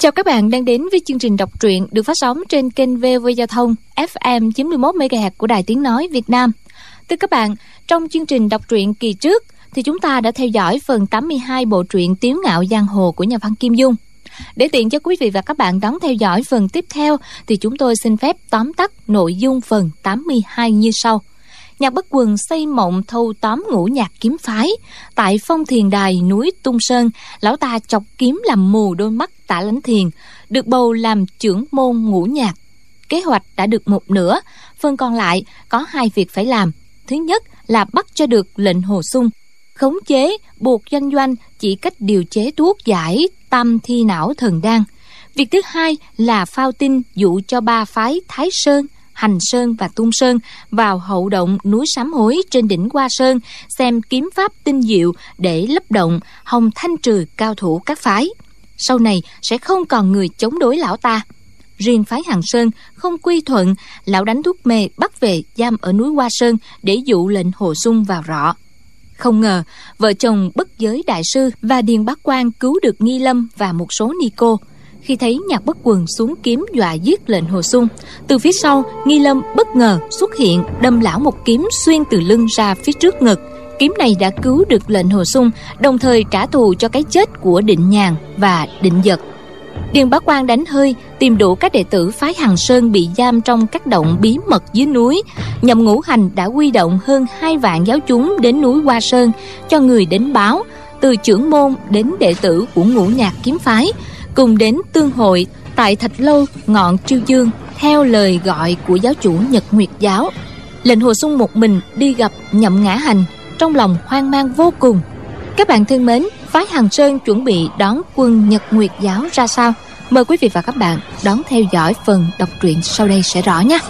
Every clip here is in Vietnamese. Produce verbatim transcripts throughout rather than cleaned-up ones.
Chào các bạn đang đến với chương trình đọc truyện được phát sóng trên kênh vê o vê Giao thông ép em chín mươi mốt mê ga héc của Đài Tiếng Nói Việt Nam. Thưa các bạn, trong chương trình đọc truyện kỳ trước thì chúng ta đã theo dõi phần tám mươi hai bộ truyện Tiếu Ngạo Giang Hồ của nhà văn Kim Dung. Để tiện cho quý vị và các bạn đón theo dõi phần tiếp theo thì chúng tôi xin phép tóm tắt nội dung phần tám mươi hai như sau. Nhạc Bất Quần xây mộng thâu tóm ngũ nhạc kiếm phái. Tại Phong Thiền Đài núi Tung Sơn, lão ta chọc kiếm làm mù đôi mắt Tả Lãnh Thiền, được bầu làm trưởng môn ngũ nhạc. Kế hoạch đã được một nửa, phần còn lại có hai việc phải làm. Thứ nhất là bắt cho được lệnh Hồ Xung, khống chế buộc Doanh Doanh chỉ cách điều chế thuốc giải tam thi não thần đan. Việc thứ hai là phao tin dụ cho ba phái Thái Sơn, Hành Sơn và Tung Sơn vào hậu động núi Sám Hối trên đỉnh Hoa Sơn xem kiếm pháp tinh diệu để lấp động hòng thanh trừ cao thủ các phái. Sau này sẽ không còn người chống đối lão ta. Riêng phái Hành Sơn không quy thuận, lão đánh thuốc mê bắt về giam ở núi Hoa Sơn để dụ lệnh Hồ Xung vào rọ. Không ngờ vợ chồng Bất Giới đại sư và Điền Bá Quang cứu được Nghi Lâm và một số ni cô. Khi thấy Nhạc Bất Quần xuống kiếm dọa giết lệnh Hồ Xung, từ phía sau Nghi Lâm bất ngờ xuất hiện đâm lão một kiếm xuyên từ lưng ra phía trước ngực. Kiếm này đã cứu được lệnh Hồ Xung, đồng thời trả thù cho cái chết của Định Nhàn và Định Dật. Điền Bá Quang đánh hơi tìm đủ các đệ tử phái Hằng Sơn bị giam trong các động bí mật dưới núi. Nhậm Ngũ Hành đã huy động hơn hai vạn giáo chúng đến núi Hoa Sơn cho người đến báo, từ trưởng môn đến đệ tử của ngũ nhạc kiếm phái, cùng đến tương hội tại Thạch Lâu ngọn Triêu Dương theo lời gọi của giáo chủ Nhật Nguyệt giáo. Lệnh Hồ Xung một mình đi gặp Nhậm Ngã Hành, trong lòng hoang mang vô cùng. Các bạn thân mến, phái Hằng Sơn chuẩn bị đón quân Nhật Nguyệt giáo ra sao? Mời quý vị và các bạn đón theo dõi phần đọc truyện sau đây sẽ rõ nhé.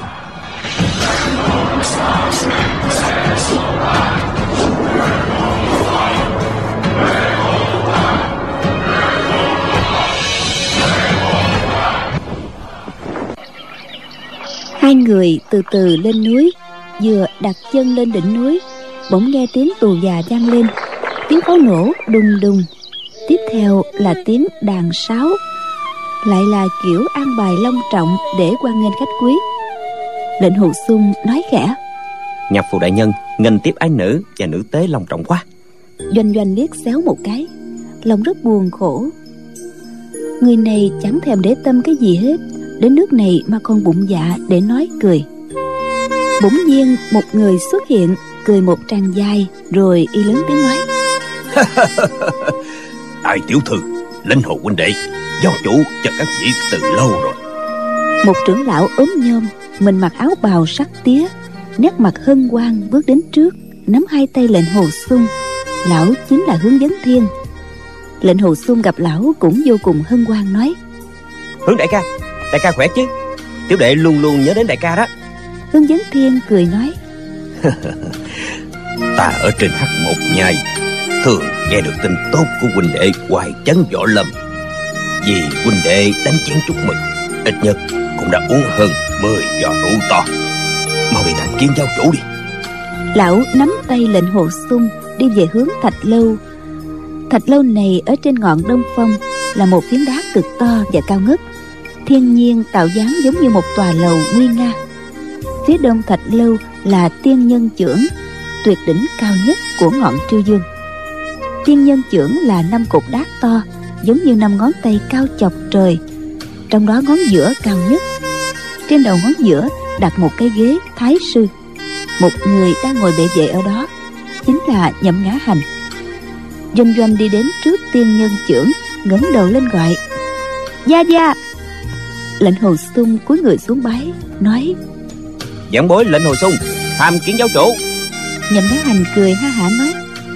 Hai người từ từ lên núi. Vừa đặt chân lên đỉnh núi, bỗng nghe tiếng tù già vang lên, tiếng pháo nổ đùng đùng. Tiếp theo là tiếng đàn sáo, lại là kiểu an bài long trọng để hoan nghênh khách quý. Lệnh Hồ Xung nói khẽ: Nhạc phụ đại nhân nghênh tiếp ái nữ và nữ tế long trọng quá. Doanh Doanh liếc xéo một cái, lòng rất buồn khổ. Người này chẳng thèm để tâm cái gì hết, đến nước này mà còn bụng dạ để nói cười. Bỗng nhiên một người xuất hiện, cười một tràng dài, rồi y lớn tiếng nói: Đại tiểu thư, Lệnh Hồ huynh đệ, do chủ cho các vị từ lâu rồi. Một trưởng lão ốm nhom, mình mặc áo bào sắc tía, nét mặt hân hoan bước đến trước, nắm hai tay Lệnh Hồ Xung. Lão chính là Hướng Vấn Thiên. Lệnh Hồ Xung gặp lão cũng vô cùng hân hoan, nói: Hướng đại ca, đại ca khỏe chứ? Tiểu đệ luôn luôn nhớ đến đại ca đó. Hướng Vấn Thiên cười nói: Ta ở trên Hắc Một Nhai thường nghe được tin tốt của huynh đệ Hoài Chấn Võ Lâm. Vì huynh đệ đánh chén chúc mừng, ít nhất cũng đã uống hơn mười giò rượu to. Mau đi thành kiến giáo chủ đi. Lão nắm tay Lệnh Hồ Xung đi về hướng Thạch Lâu. Thạch Lâu này ở trên ngọn Đông Phong, là một phiến đá cực to và cao ngất, thiên nhiên tạo dáng giống như một tòa lầu nguy nga. Phía đông Thạch Lâu là Tiên Nhân Chưởng, tuyệt đỉnh cao nhất của ngọn Triêu Dương. Tiên Nhân Chưởng là năm cột đá to, giống như năm ngón tay cao chọc trời, trong đó ngón giữa cao nhất. Trên đầu ngón giữa đặt một cái ghế thái sư. Một người đang ngồi bệ vệ ở đó chính là Nhậm Ngã Hành. Doanh Doanh đi đến trước Tiên Nhân Chưởng, ngẩng đầu lên gọi: Gia gia. Lệnh Hồ Xung cúi người xuống bái, nói: Giảng bối Lệnh Hồ Xung tham kiến giáo chủ. Nhậm Ngã Hành cười ha hả nói: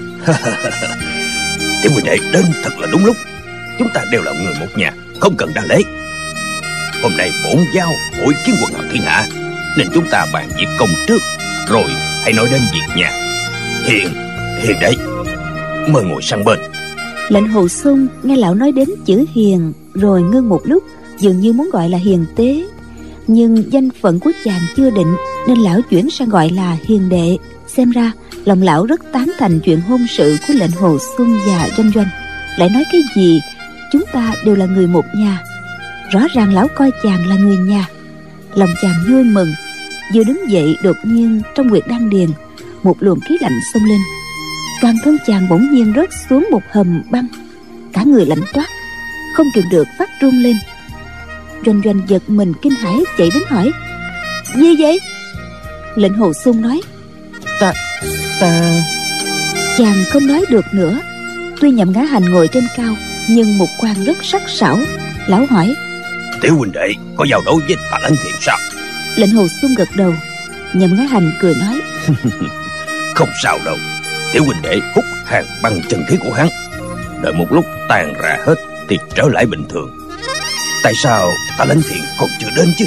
Tiểu huynh đệ đến thật là đúng lúc. Chúng ta đều là người một nhà, không cần đa lễ. Hôm nay bổn giao hội kiến quần hào thiên hạ, nên chúng ta bàn việc công trước, rồi hãy nói đến việc nhà. Hiền, hiền đấy, mời ngồi sang bên. Lệnh Hồ Xung nghe lão nói đến chữ hiền, rồi ngưng một lúc, dường như muốn gọi là hiền tế. Nhưng danh phận của chàng chưa định, nên lão chuyển sang gọi là hiền đệ. Xem ra lòng lão rất tán thành chuyện hôn sự của Lệnh Hồ Xung và Doanh Doanh. Lại nói cái gì chúng ta đều là người một nhà, Rõ ràng lão coi chàng là người nhà. Lòng chàng vui mừng, vừa đứng dậy đột nhiên trong huyệt đan điền một luồng khí lạnh xông lên. Toàn thân chàng bỗng nhiên rớt xuống một hầm băng, cả người lạnh toát, không kiềm được phát run lên. Doanh Doanh giật mình kinh hãi chạy đến hỏi: gì vậy? Lệnh Hồ Xung nói: Ta, ta... Chàng không nói được nữa. Tuy Nhậm Ngã Hành ngồi trên cao, nhưng mục quan rất sắc sảo. Lão hỏi: Tiểu huynh đệ có giao đấu với Tà Lãnh Thiền sao? Lệnh Hồ Xung gật đầu. Nhậm Ngã Hành cười nói: Không sao đâu. Tiểu huynh đệ hút hàng băng chân khí của hắn, đợi một lúc tàn ra hết thì trở lại bình thường. Tại sao Tà Lãnh Thiền còn chưa đến chứ?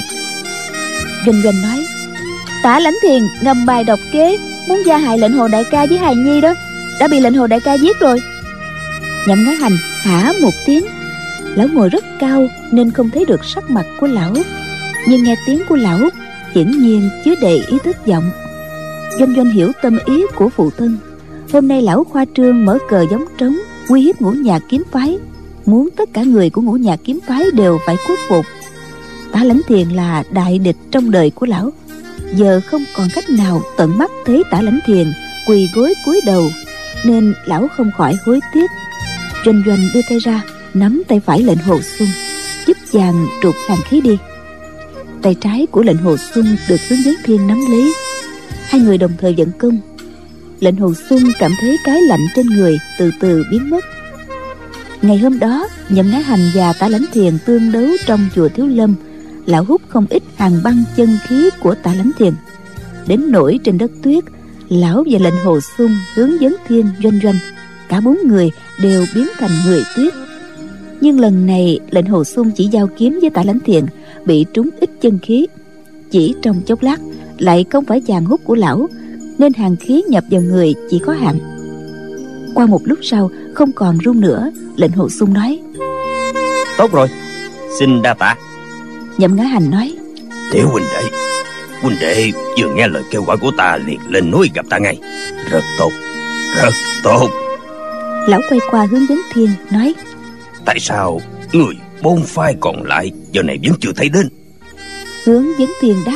Doanh Doanh nói: Tả Lãnh Thiền ngầm bài độc kế, muốn gia hại Lệnh Hồ đại ca với hài nhi đó, đã bị Lệnh Hồ đại ca giết rồi. Nhậm Ngã Hành hả một tiếng. Lão ngồi rất cao nên không thấy được sắc mặt của lão, nhưng nghe tiếng của lão hiển nhiên chứa đầy ý thất vọng. Doanh Doanh hiểu tâm ý của phụ thân. Hôm nay lão khoa trương mở cờ giống trống, uy hiếp Ngũ Nhạc kiếm phái, muốn tất cả người của Ngũ Nhạc kiếm phái đều phải khuất phục. Tả Lãnh Thiền là đại địch trong đời của lão, giờ không còn cách nào tận mắt thấy Tả Lãnh Thiền quỳ gối cúi đầu, nên lão không khỏi hối tiếc. Doanh Doanh đưa tay ra nắm tay phải Lệnh Hồ Xung, giúp chàng trục hàn khí đi. Tay trái của Lệnh Hồ Xung được Hướng Dẫn Thiên nắm lấy, hai người đồng thời vận công. Lệnh Hồ Xung cảm thấy cái lạnh trên người từ từ biến mất. Ngày hôm đó, Nhậm Ngã Hành và Tả Lãnh Thiền tương đấu trong chùa Thiếu Lâm. Lão hút không ít hàng băng chân khí của Tả Lãnh Thiền, đến nỗi trên đất tuyết, lão và Lệnh Hồ Xung, Hướng Dẫn Thiên, Doanh Doanh, cả bốn người đều biến thành người tuyết. Nhưng lần này Lệnh Hồ Xung chỉ giao kiếm với Tả Lãnh Thiền, bị trúng ít chân khí. Chỉ trong chốc lát, lại không phải chàng hút của lão, nên hàng khí nhập vào người chỉ có hạn. Qua một lúc sau không còn run nữa, Lệnh Hồ Xung nói: Tốt rồi, xin đa tạ. Nhậm Ngã Hành nói: Tiểu huynh đệ, huynh đệ vừa nghe lời kêu gọi của ta liền lên núi gặp ta ngay. Rất tốt, rất tốt. Lão quay qua Hướng Dẫn Thiên nói: Tại sao người bốn phái còn lại giờ này vẫn chưa thấy đến? Hướng Dẫn Thiên đáp: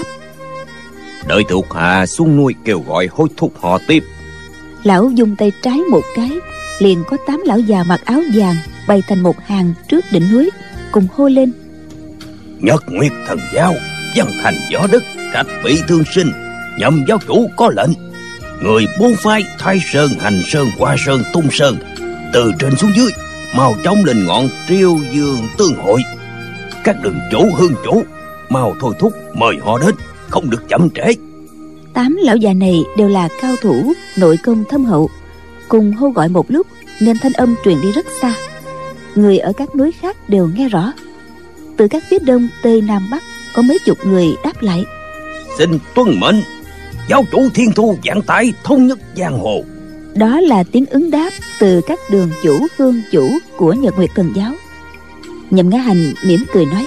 Đợi thuộc hạ xuống núi kêu gọi hối thúc họ tiếp. Lão dùng tay trái một cái, liền có tám lão già mặc áo vàng bày thành một hàng trước đỉnh núi, cùng hô lên: Nhật Nguyệt Thần Giáo, Văn Thành Võ Đức, Trạch Vị Thương Sinh, Nhậm giáo chủ có lệnh, người bốn phái Thái Sơn, Hành Sơn, Hoa Sơn, Tung Sơn, từ trên xuống dưới mau chóng lên ngọn Triêu Dương tương hội. Các đường chủ, hương chủ mau thôi thúc mời họ đến, không được chậm trễ. Tám lão già này đều là cao thủ, nội công thâm hậu, cùng hô gọi một lúc nên thanh âm truyền đi rất xa. Người ở các núi khác đều nghe rõ. Từ các phía đông, tây, nam, bắc có mấy chục người đáp lại: Xin tuân mệnh, giáo chủ thiên thu vạn tải, thống nhất giang hồ. Đó là tiếng ứng đáp từ các đường chủ, hương chủ của Nhật Nguyệt Thần Giáo. Nhậm Ngã Hành mỉm cười nói: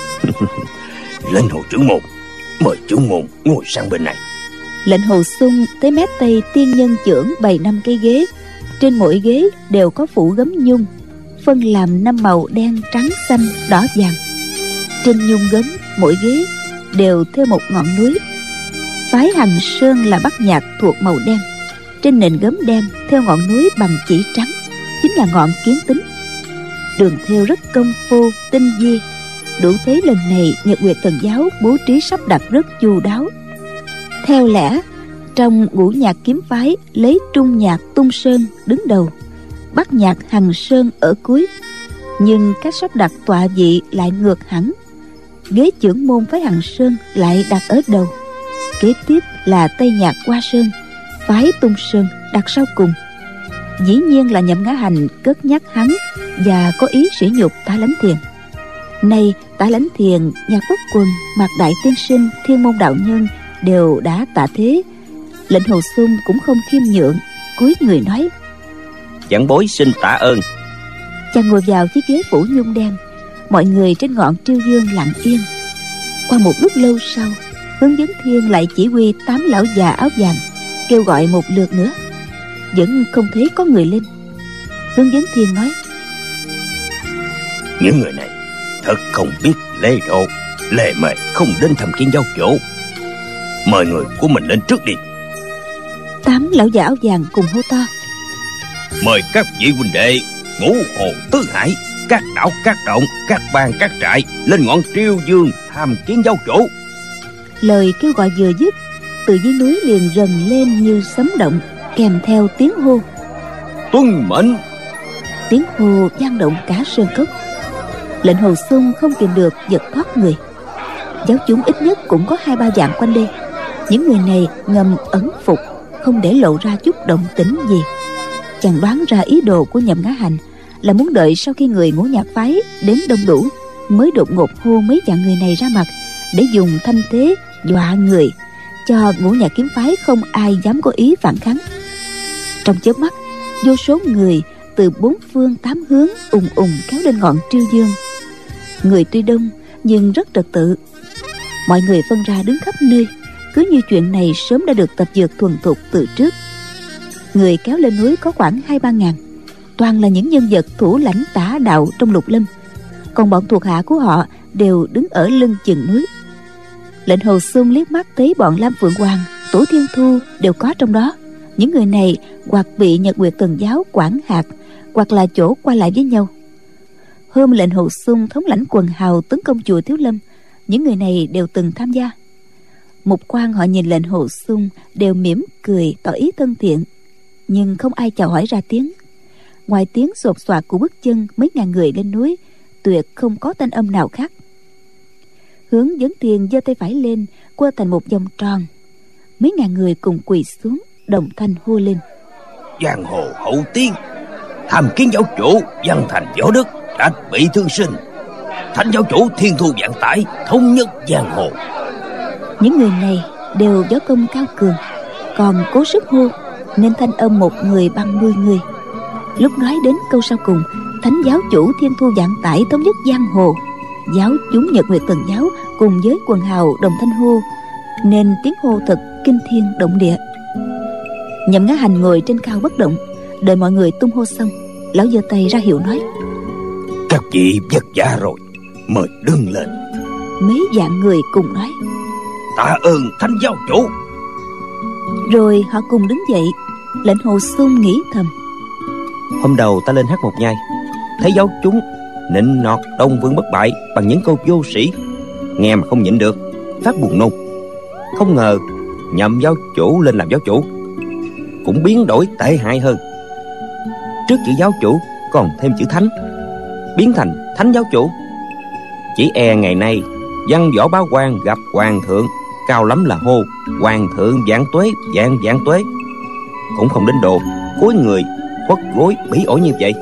Lên Hồ trưởng môn, mời trưởng môn ngồi sang bên này. Lệnh Hồ Xung tới mép tây tiên nhân chưởng bày năm cây ghế, trên mỗi ghế đều có phủ gấm nhung, phân làm năm màu đen, trắng, xanh, đỏ, vàng. Trên nhung gấm mỗi ghế đều thêu một ngọn núi. Phái Hằng Sơn là bát nhạc thuộc màu đen, trên nền gấm đen thêu ngọn núi bằng chỉ trắng, chính là ngọn Kiến Tính. Đường thêu rất công phu tinh vi, đủ thấy lần này Nhật Nguyệt Thần Giáo bố trí sắp đặt rất chu đáo. Theo lẽ trong Ngũ Nhạc kiếm phái lấy Trung Nhạc Tung Sơn đứng đầu, Bắc Nhạc Hằng Sơn ở cuối, nhưng các sắp đặt tọa vị lại ngược hẳn. Ghế trưởng môn phái Hằng Sơn lại đặt ở đầu, kế tiếp là Tây Nhạc Hoa Sơn, phái Tung Sơn đặt sau cùng. Dĩ nhiên là Nhậm Ngã Hành cất nhắc hắn và có ý sỉ nhục Tả Lãnh Thiền. Nay Tả Lãnh Thiền, Nhạc Bất Quần, Mạc Đại Tiên Sinh, Thiên Môn đạo nhân đều đã tạ thế. Lệnh Hồ Xung cũng không khiêm nhượng, cúi người nói: Giảng bối xin tạ ơn. Chàng ngồi vào chiếc ghế phủ nhung đen. Mọi người trên ngọn Triêu Dương lặng yên. Qua một lúc lâu sau, Hướng Dẫn Thiên lại chỉ huy tám lão già áo vàng kêu gọi một lượt nữa, vẫn không thấy có người lên. Hướng Dẫn Thiên nói: Những người này thật không biết lễ độ, lề mề không đến thăm kiến giáo chủ. Mời người của mình lên trước đi. Tám lão già áo vàng cùng hô to: Mời các vị huynh đệ ngũ hồ tứ hải, các đảo các động, các bang các trại lên ngọn Triêu Dương tham kiến giáo chủ. Lời kêu gọi vừa dứt, từ dưới núi liền rần lên như sấm động, kèm theo tiếng hô: Tuân mệnh. Tiếng hô vang động cả sơn cốc. Lệnh Hồ Xung không kìm được giật thoát người. Giáo chúng ít nhất cũng có hai ba vạn quanh đây. Những người này ngầm ẩn phục, không để lộ ra chút động tĩnh gì. Chàng đoán ra ý đồ của Nhậm Ngã Hành là muốn đợi sau khi người Ngũ Nhạc phái đến đông đủ mới đột ngột hô mấy vạn người này ra mặt, để dùng thanh thế dọa người, cho Ngũ Nhạc kiếm phái không ai dám có ý phản kháng. Trong chớp mắt, vô số người từ bốn phương tám hướng ùng ùng kéo lên ngọn Triêu Dương. Người tuy đông nhưng rất trật tự. Mọi người phân ra đứng khắp nơi, cứ như chuyện này sớm đã được tập dượt thuần thục từ trước. Người kéo lên núi có khoảng hai ba ngàn, toàn là những nhân vật thủ lãnh tả đạo trong lục lâm, còn bọn thuộc hạ của họ đều đứng ở lưng chừng núi. Lệnh Hồ Xung liếc mắt thấy bọn Lam Phượng Hoàng, Tổ Thiên Thu đều có trong đó. Những người này hoặc bị Nhật Nguyệt Thần giáo quản hạt, hoặc là chỗ qua lại với nhau. Hôm Lệnh Hồ Xung thống lãnh quần hào tấn công chùa Thiếu Lâm, những người này đều từng tham gia. Mục quan họ nhìn Lệnh Hồ Xung đều mỉm cười tỏ ý thân thiện, nhưng không ai chào hỏi ra tiếng. Ngoài tiếng sột soạt của bước chân mấy ngàn người lên núi, tuyệt không có thanh âm nào khác. Hướng Vấn Thiên giơ tay phải lên, quơ thành một vòng tròn. Mấy ngàn người cùng quỳ xuống, đồng thanh hô lên: Giang hồ hậu tiên, tham kiến giáo chủ văn thành võ đức, trạch bị thương sinh. Thánh giáo chủ thiên thu vạn tải, thống nhất giang hồ. Những người này đều võ công cao cường, còn cố sức hô nên thanh âm một người bằng mười người. Lúc nói đến câu sau cùng, thánh giáo chủ thiên thu vạn tải, thống nhất giang hồ, giáo chúng Nhật Nguyệt Thần giáo cùng với quần hào đồng thanh hô, nên tiếng hô thật kinh thiên động địa. Nhậm Ngã Hành ngồi trên cao bất động, đợi mọi người tung hô xong, lão giơ tay ra hiệu nói: Các vị vất vả rồi, mời đứng lên. Mấy vạn người cùng nói: Tạ ơn thánh giáo chủ. Rồi họ cùng đứng dậy. Lệnh Hồ Xung nghĩ thầm: Hôm đầu ta lên hát một nhai, thấy giáo chúng nịnh nọt Đông Vương bất bại bằng những câu vô sĩ, nghe mà không nhịn được, phát buồn nôn. Không ngờ Nhậm giáo chủ lên làm giáo chủ cũng biến đổi tệ hại hơn. Trước chữ giáo chủ còn thêm chữ thánh, biến thành thánh giáo chủ. Chỉ e ngày nay văn võ bá quan gặp hoàng thượng, cao lắm là hô hoàng thượng vạn tuế, vạn vạn tuế, cũng không đến độ cúi người khuất gối bỉ ổi như vậy.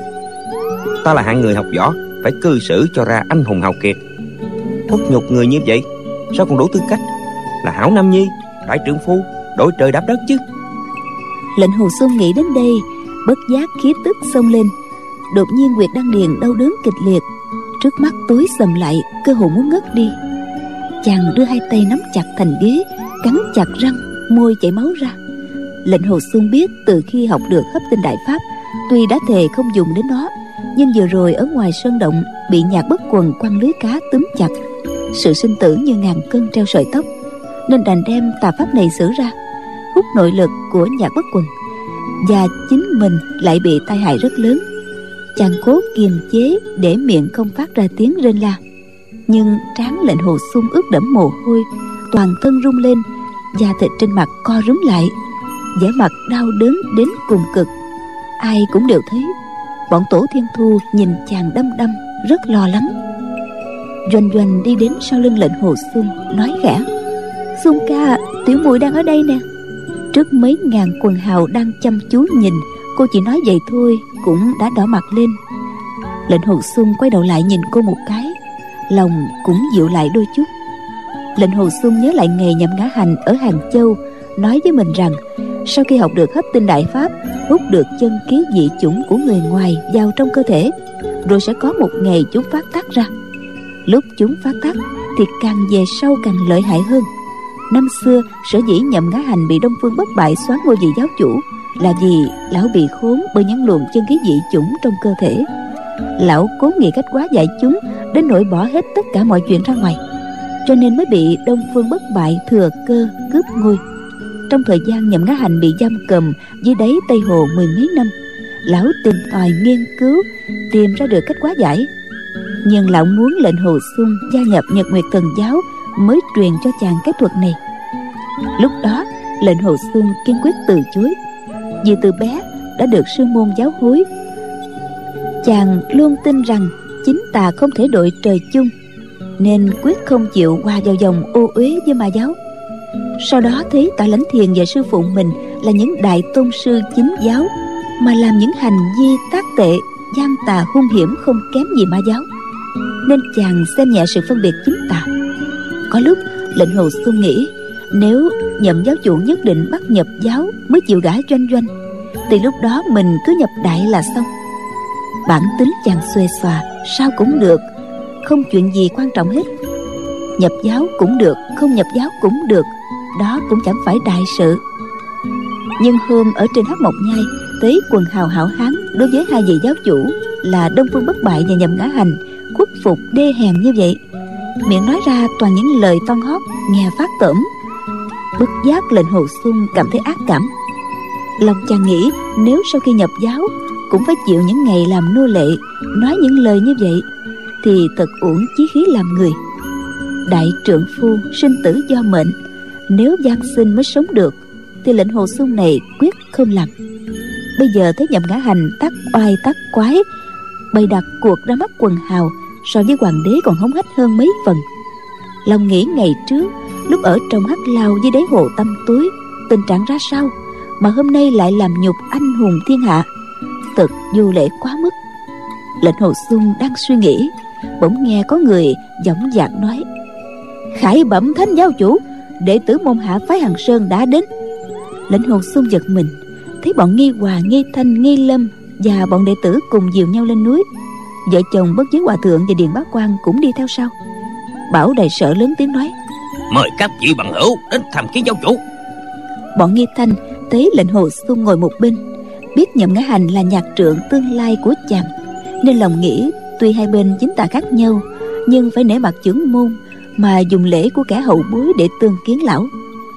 Ta là hạng người học võ, phải cư xử cho ra anh hùng hào kiệt. Khuất nhục người như vậy sao còn đủ tư cách là hảo nam nhi, đại trượng phu, đổi trời đáp đất chứ? Lệnh Hồ Xung nghĩ đến đây, bất giác khí tức xông lên. Đột nhiên huyệt đan điền đau đớn kịch liệt, trước mắt tối sầm lại, cơ hồ muốn ngất đi. Chàng đưa hai tay nắm chặt thành ghế, cắn chặt răng, môi chảy máu ra. Lệnh Hồ Xung biết từ khi học được Hấp Tinh Đại Pháp, tuy đã thề không dùng đến nó, nhưng vừa rồi ở ngoài sơn động bị Nhạc Bất Quần quăng lưới cá túm chặt, sự sinh tử như ngàn cân treo sợi tóc, nên đành đem tà pháp này sử ra, hút nội lực của Nhạc Bất Quần, và chính mình lại bị tai hại rất lớn. Chàng cố kiềm chế để miệng không phát ra tiếng rên la, nhưng trán Lệnh Hồ Xung ướt đẫm mồ hôi, toàn thân rung lên, da thịt trên mặt co rúm lại, vẻ mặt đau đớn đến cùng cực. Ai cũng đều thấy. Bọn Tổ Thiên Thu nhìn chàng đăm đăm, rất lo lắng. Doanh Doanh đi đến sau lưng Lệnh Hồ Xung, nói khẽ: Xung ca, tiểu muội đang ở đây nè. Trước mấy ngàn quần hào đang chăm chú nhìn, cô chỉ nói vậy thôi cũng đã đỏ mặt lên. Lệnh Hồ Xung quay đầu lại nhìn cô một cái, lòng cũng dịu lại đôi chút. Lệnh Hồ Xung nhớ lại ngày Nhậm Ngã Hành ở Hàng Châu nói với mình rằng sau khi học được Hấp Tinh Đại Pháp, hút được chân khí dị chủng của người ngoài vào trong cơ thể, rồi sẽ có một ngày chúng phát tác ra. Lúc chúng phát tác thì càng về sau càng lợi hại hơn. Năm xưa sở dĩ Nhậm Ngã Hành bị Đông Phương bất bại soán ngôi vị giáo chủ là vì lão bị khốn bởi những luồng chân khí dị chủng trong cơ thể. Lão cố nghĩ cách hóa giải chúng đến nỗi bỏ hết tất cả mọi chuyện ra ngoài, cho nên mới bị Đông Phương Bất Bại thừa cơ cướp ngôi. Trong thời gian Nhậm Ngã Hành bị giam cầm dưới đáy Tây Hồ mười mấy năm, lão tìm tòi nghiên cứu, tìm ra được cách hóa giải. Nhưng lão muốn lệnh Hồ Xung gia nhập Nhật Nguyệt Thần Giáo mới truyền cho chàng cái thuật này. Lúc đó lệnh Hồ Xung kiên quyết từ chối, vì từ bé đã được sư môn giáo huấn. Chàng luôn tin rằng chính tà không thể đội trời chung, nên quyết không chịu hòa vào dòng ô uế với ma giáo. Sau đó thấy Tạ Lãnh Thiền và sư phụ mình là những đại tôn sư chính giáo, mà làm những hành vi tác tệ, gian tà hung hiểm không kém gì ma giáo, nên chàng xem nhẹ sự phân biệt chính tà. Có lúc lệnh Hồ Xung nghĩ, nếu Nhậm giáo chủ nhất định bắt nhập giáo mới chịu gả Doanh Doanh, thì lúc đó mình cứ nhập đại là xong. Bản tính chàng xuề xòa, sao cũng được, không chuyện gì quan trọng hết. Nhập giáo cũng được, không nhập giáo cũng được, đó cũng chẳng phải đại sự. Nhưng hôm ở trên Hắc Mộc Nhai, thấy quần hào hảo hán đối với hai vị giáo chủ là Đông Phương Bất Bại và Nhậm Ngã Hành khuất phục đê hèn như vậy, miệng nói ra toàn những lời toan hót nghe phát tởm. Bất giác lệnh Hồ Xung cảm thấy ác cảm. Lòng chàng nghĩ, nếu sau khi nhập giáo cũng phải chịu những ngày làm nô lệ, nói những lời như vậy, thì thật uổng chí khí làm người. Đại trượng phu sinh tử do mệnh, nếu gian sinh mới sống được, thì lệnh Hồ Xung này quyết không làm. Bây giờ thấy Nhậm Ngã Hành tác oai tác quái, bày đặt cuộc ra mắt quần hào, so với hoàng đế còn hống hách hơn mấy phần. Lòng nghĩ ngày trước lúc ở trong hắc lao dưới đáy hồ Tâm Tối, tình trạng ra sao, mà hôm nay lại làm nhục anh hùng thiên hạ, thật vô lễ quá mức. Lệnh Hồ Xung đang suy nghĩ, bỗng nghe có người dõng dạc nói: "Khải bẩm thánh giáo chủ, đệ tử môn hạ phái Hằng Sơn đã đến." Lệnh Hồ Xung giật mình, thấy bọn Nghi Hòa, Nghi Thanh, Nghi Lâm và bọn đệ tử cùng dìu nhau lên núi. Vợ chồng Bất Giới Hòa Thượng và Điền Bá Quan cũng đi theo sau. Bảo Đại Sở lớn tiếng nói: "Mời các vị bằng hữu đến tham kiến giáo chủ." Bọn Nghi Thanh thấy lệnh Hồ Xung ngồi một bên, biết Nhậm Ngã Hành là nhạc trượng tương lai của chàng, nên lòng nghĩ tuy hai bên chính tà khác nhau, nhưng phải nể mặt chưởng môn mà dùng lễ của kẻ hậu bối để tương kiến lão.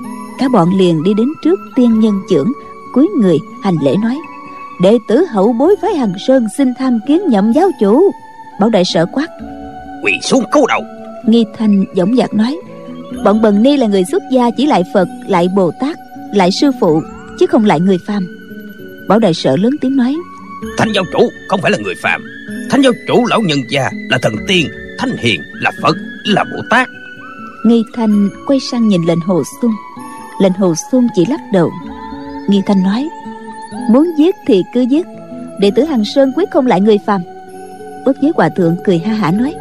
Cả bọn liền đi đến trước tiên nhân chưởng, cúi người hành lễ nói: "Đệ tử hậu bối phái Hằng Sơn xin tham kiến Nhậm giáo chủ." Bảo Đại Sở quát: "Quỳ xuống cúi đầu." Nghi Thanh dõng dạc nói: "Bọn bần ni là người xuất gia, chỉ lại Phật, lại Bồ Tát, lại sư phụ, chứ không lại người phàm." Bảo Đại Sở lớn tiếng nói: "Thánh giáo chủ không phải là người phàm. Thánh giáo chủ lão nhân gia là thần tiên, thánh hiền là Phật, là Bồ Tát." Nghi Thanh quay sang nhìn lệnh Hồ Xung. Lệnh Hồ Xung chỉ lắc đầu. Nghi Thanh nói: "Muốn giết thì cứ giết, đệ tử Hằng Sơn quyết không lại người phàm." Bất Giới Hòa Thượng cười ha hả nói: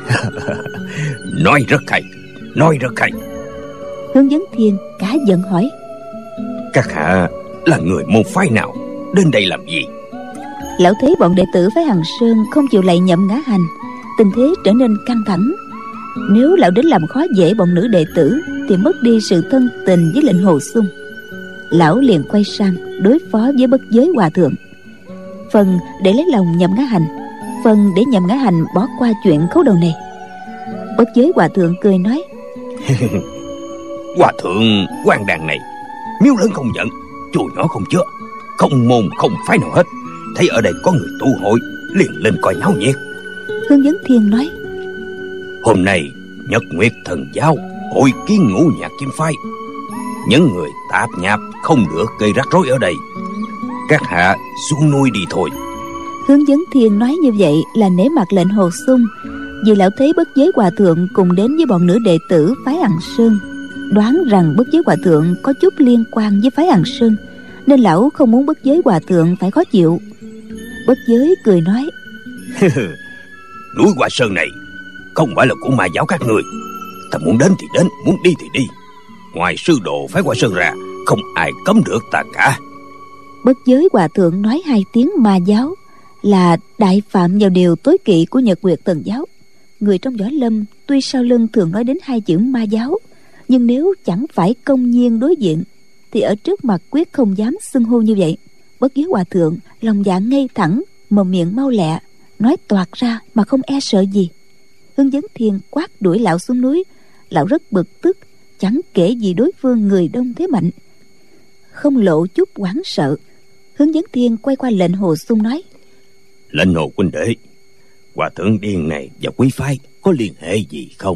"Nói rất hay, nói rất hay." Hướng Vấn Thiên cả giận hỏi: "Các hạ là người môn phái nào, đến đây làm gì?" Lão thấy bọn đệ tử phái Hằng Sơn không chịu lạy Nhậm Ngã Hành, tình thế trở nên căng thẳng. Nếu lão đến làm khó dễ bọn nữ đệ tử thì mất đi sự thân tình với lệnh Hồ Xung. Lão liền quay sang đối phó với Bất Giới Hòa Thượng, phần để lấy lòng Nhậm Ngã Hành, phần để Nhậm Ngã Hành bỏ qua chuyện khấu đầu này. Bất Giới Hòa Thượng cười nói: "Hòa thượng quan đàn này, miếu lớn không nhận, chùa nhỏ không chứa, không môn không phái nào hết. Thấy ở đây có người tụ hội, liền lên coi náo nhiệt." Hương Vấn Thiên nói: "Hôm nay Nhật Nguyệt Thần Giáo hội kiến Ngũ Nhạc Kim Phái, những người tạp nhạp không được gây rắc rối ở đây. Các hạ xuống núi đi thôi." Hướng Vấn Thiên nói như vậy là nể mặt lệnh Hồ Xung, vì lão thấy Bất Giới Hòa Thượng cùng đến với bọn nữ đệ tử phái Hằng Sơn, đoán rằng Bất Giới Hòa Thượng có chút liên quan với phái Hằng Sơn, nên lão không muốn Bất Giới Hòa Thượng phải khó chịu. Bất Giới cười nói: "Núi Hoa Sơn này không phải là của ma giáo các người. Ta muốn đến thì đến, muốn đi thì đi. Ngoài sư đồ phái Hoa Sơn ra, không ai cấm được ta cả." Bất Giới Hòa Thượng nói hai tiếng ma giáo là đại phạm vào điều tối kỵ của Nhật Nguyệt Thần Giáo. Người trong võ lâm tuy sau lưng thường nói đến hai chữ ma giáo, nhưng nếu chẳng phải công nhiên đối diện thì ở trước mặt quyết không dám xưng hô như vậy. Bất Giới Hòa Thượng lòng dạ ngay thẳng, mồm miệng mau lẹ, nói toạc ra mà không e sợ gì. Hướng Dẫn Thiên quát đuổi lão xuống núi. Lão rất bực tức, chẳng kể gì đối phương người đông thế mạnh, không lộ chút hoảng sợ. Hướng Dẫn Thiên quay qua Lệnh Hồ Xung nói: Lệnh Hồ huynh đệ, Hòa thượng điên này và quý phái có liên hệ gì không?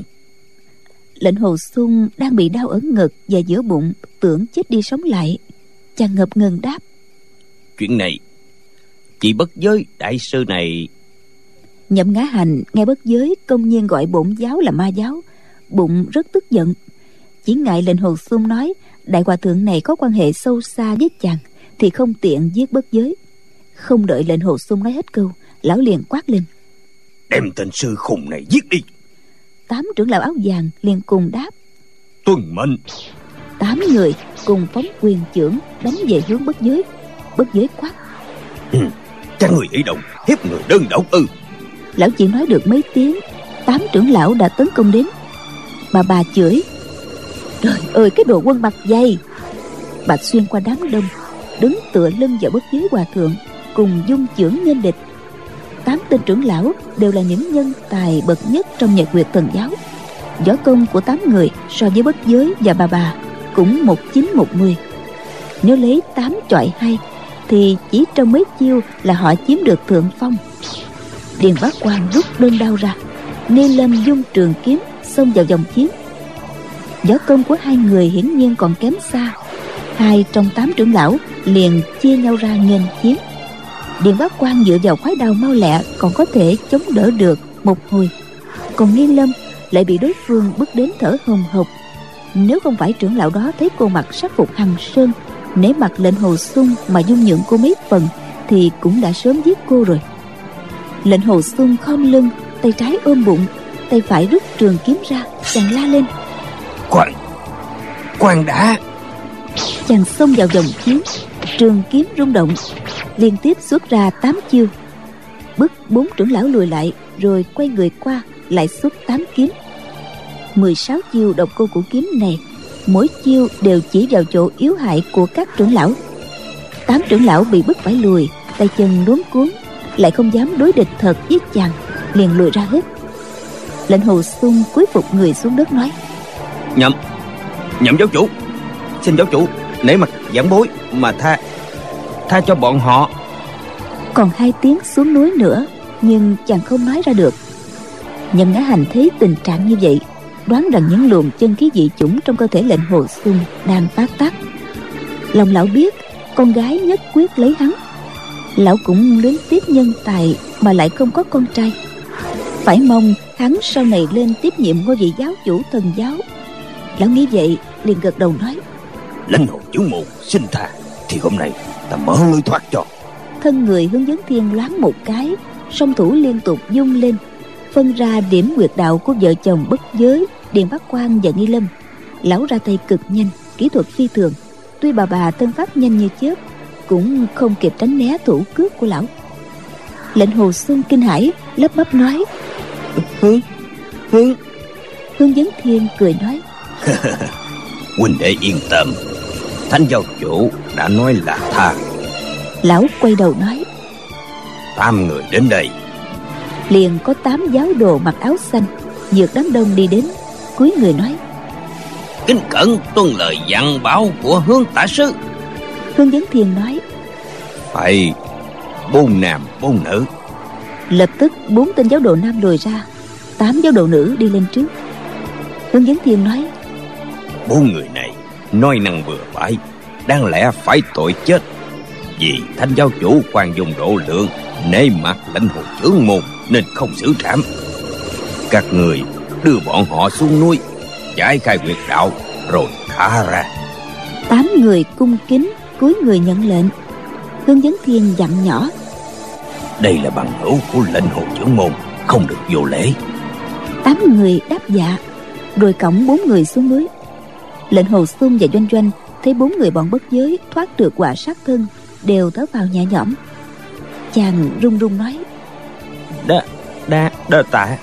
Lệnh Hồ Xung đang bị đau ở ngực và giữa bụng, tưởng chết đi sống lại, chàng ngập ngừng đáp: Chuyện này, chị Bất Giới đại sư này. Nhậm Ngã Hành nghe Bất Giới công nhiên gọi bổn giáo là ma giáo, bụng rất tức giận. Chỉ ngại Lệnh Hồ Xung nói đại hòa thượng này có quan hệ sâu xa với chàng, thì không tiện giết Bất Giới. Không đợi Lệnh Hồ Xung nói hết câu, lão liền quát lên: Đem tên sư khùng này giết đi. Tám trưởng lão áo vàng liền cùng đáp: Tuân mệnh. Tám người cùng phóng quyền chưởng đánh về hướng Bất Giới. Bất Giới quát: Ừ, các người hỷ động hiếp người đơn độc ư? Lão chỉ nói được mấy tiếng, tám trưởng lão đã tấn công đến. Bà bà chửi: Trời ơi, cái đồ quân mặt dày! Bà xuyên qua đám đông, đứng tựa lưng vào Bất Giới hòa thượng, cùng dung chưởng nghênh địch. Tám tên trưởng lão đều là những nhân tài bậc nhất trong Nhật Nguyệt Thần giáo. Võ công của tám người so với Bất Giới và bà bà cũng một chín một mười. Nếu lấy tám chọi hai thì chỉ trong mấy chiêu là họ chiếm được thượng phong. Điền Bá Quang rút đơn đao ra, Ni Lâm dung trường kiếm xông vào vòng chiến. Võ công của hai người hiển nhiên còn kém xa. Hai trong tám trưởng lão liền chia nhau ra nghênh chiến. Điền Bá Quang dựa vào khoái đao mau lẹ còn có thể chống đỡ được một hồi, còn Ni Lâm lại bị đối phương bước đến thở hồng hộc. Nếu không phải trưởng lão đó thấy cô mặc sắc phục Hằng Sơn, nể mặt Lệnh Hồ Xung mà dung nhượng cô mấy phần, thì cũng đã sớm giết cô rồi. Lệnh Hồ Xung khom lưng, tay trái ôm bụng, tay phải rút trường kiếm ra, chàng la lên: Khoan, khoan đã! Chàng xông vào vòng chiến, trường kiếm rung động, liên tiếp xuất ra tám chiêu, bức bốn trưởng lão lùi lại, rồi quay người qua lại xuất tám kiếm. Mười sáu chiêu độc cô của kiếm này, mỗi chiêu đều chỉ vào chỗ yếu hại của các trưởng lão. Tám trưởng lão bị bức phải lùi, tay chân luống cuống, lại không dám đối địch thật với chàng, liền lùi ra hết. Lệnh Hồ Xung cúi phục người xuống đất nói: Nhậm Nhậm giáo chủ, xin giáo chủ nể mặt giảng bối mà tha tha cho bọn họ. Còn hai tiếng xuống núi nữa, nhưng chàng không nói ra được. Nhậm Ngã Hành thấy tình trạng như vậy, đoán rằng những luồng chân khí dị chủng trong cơ thể Lệnh Hồ Xung đang phát tác. Lòng lão biết con gái nhất quyết lấy hắn. Lão cũng luyến tiếc nhân tài mà lại không có con trai, phải mong hắn sau này lên tiếp nhiệm ngôi vị giáo chủ thần giáo. Lão nghĩ vậy liền gật đầu nói: Lệnh Hồ trưởng môn xin tha, thì hôm nay ta mở lối thoát cho. Thân người Hướng Dẫn Thiên loáng một cái, song thủ liên tục dung lên, phân ra điểm nguyệt đạo của vợ chồng Bất Giới, Điền Bá Quang và Nghi Lâm. Lão ra tay cực nhanh, kỹ thuật phi thường. Tuy bà bà thân pháp nhanh như chớp, cũng không kịp tránh né thủ cước của lão. Lệnh Hồ Xung kinh hãi, lắp bắp nói: Hướng Hướng Hướng Dẫn Thiên cười nói: Huynh đệ yên tâm, Thánh giáo chủ đã nói là tha. Lão quay đầu nói: Tám người đến đây. Liền có tám giáo đồ mặc áo xanh vượt đám đông đi đến, cúi người nói: Kính cẩn tuân lời dặn bảo của Hướng tả sư. Hướng Dẫn Thiên nói: Phải bốn nam bốn nữ. Lập tức bốn tên giáo đồ nam lùi ra, tám giáo đồ nữ đi lên trước. Hướng Dẫn Thiên nói: Bốn người này nói năng vừa phải, đáng lẽ phải tội chết. Vì Thánh giáo chủ khoan dung độ lượng, nể mặt Lệnh Hồ trưởng môn nên không xử trảm. Các người đưa bọn họ xuống núi, giải khai huyệt đạo rồi thả ra. Tám người cung kính cúi người nhận lệnh. Hướng Dẫn Thiên dặn nhỏ: Đây là bằng hữu của Lệnh Hồ trưởng môn, không được vô lễ. Tám người đáp dạ, rồi cõng bốn người xuống núi. Lệnh Hồ Xung và Doanh Doanh thấy bốn người bọn Bất Giới thoát được họa sát thân, đều thở vào nhẹ nhõm. Chàng run run nói: Đa đa đa tạ.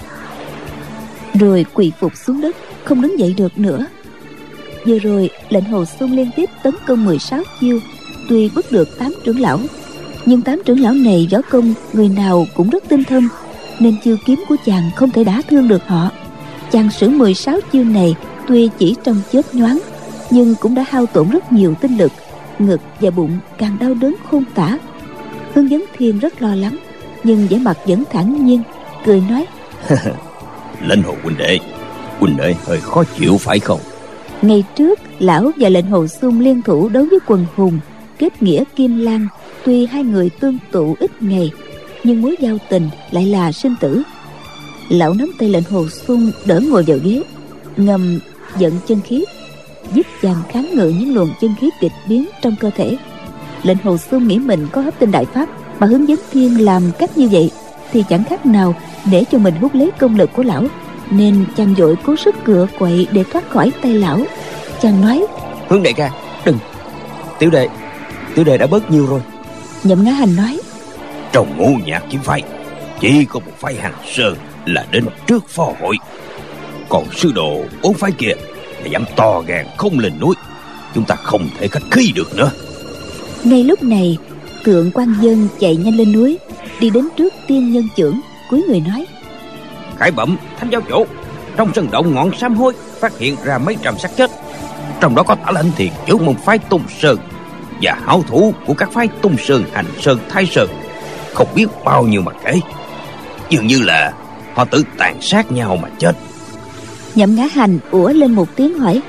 Rồi quỳ phục xuống đất, không đứng dậy được nữa. Vừa rồi Lệnh Hồ Xung liên tiếp tấn công mười sáu chiêu, tuy bức được tám trưởng lão, nhưng tám trưởng lão này võ công người nào cũng rất tinh thâm, nên chiêu kiếm của chàng không thể đả thương được họ. Chàng sử mười sáu chiêu này tuy chỉ trong chớp nhoáng, nhưng cũng đã hao tổn rất nhiều tinh lực. Ngực và bụng càng đau đớn khôn tả. Hưng Vấn Thiên rất lo lắng, nhưng vẻ mặt vẫn thản nhiên, cười nói: Lệnh Hồ huynh đệ, huynh đệ hơi khó chịu phải không? Ngày trước lão và Lệnh Hồ Xung liên thủ đấu với quần hùng kết nghĩa Kim Lan. Tuy hai người tương tụ ít ngày, nhưng mối giao tình lại là sinh tử. Lão nắm tay Lệnh Hồ Xung đỡ ngồi vào ghế, ngầm giận chân khí, giúp chàng kháng ngự những luồng chân khí kịch biến trong cơ thể. Lệnh Hồ Xung nghĩ mình có hấp tinh đại pháp, mà Hướng Vấn Thiên làm cách như vậy thì chẳng khác nào để cho mình hút lấy công lực của lão, nên chàng vội cố sức cựa quậy để thoát khỏi tay lão. Chàng nói: Hướng đại ca, đừng, tiểu đệ tiểu đệ đã bớt nhiều rồi. Nhậm Ngã Hành nói: Trong Ngũ Nhạc kiếm phái chỉ có một phái Hàng Sơn là đến trước phò hội, còn sư đồ bốn phái kia là dám to gan không lên núi, chúng ta không thể khách khí được nữa. Ngay lúc này, Thượng Quan Dân chạy nhanh lên núi, đi đến trước Tiên Nhân Chưởng, cúi người nói: Khải bẩm thánh giáo chủ, trong sân động ngọn Sám Hối phát hiện ra mấy trăm xác chết, trong đó có Tả Lãnh Thiền trưởng môn phái Tung Sơn và hảo thủ của các phái Tung Sơn, Hành Sơn, Thái Sơn, không biết bao nhiêu mà kể. Dường như là họ tự tàn sát nhau mà chết. Nhậm Ngã Hành ủa lên một tiếng hỏi: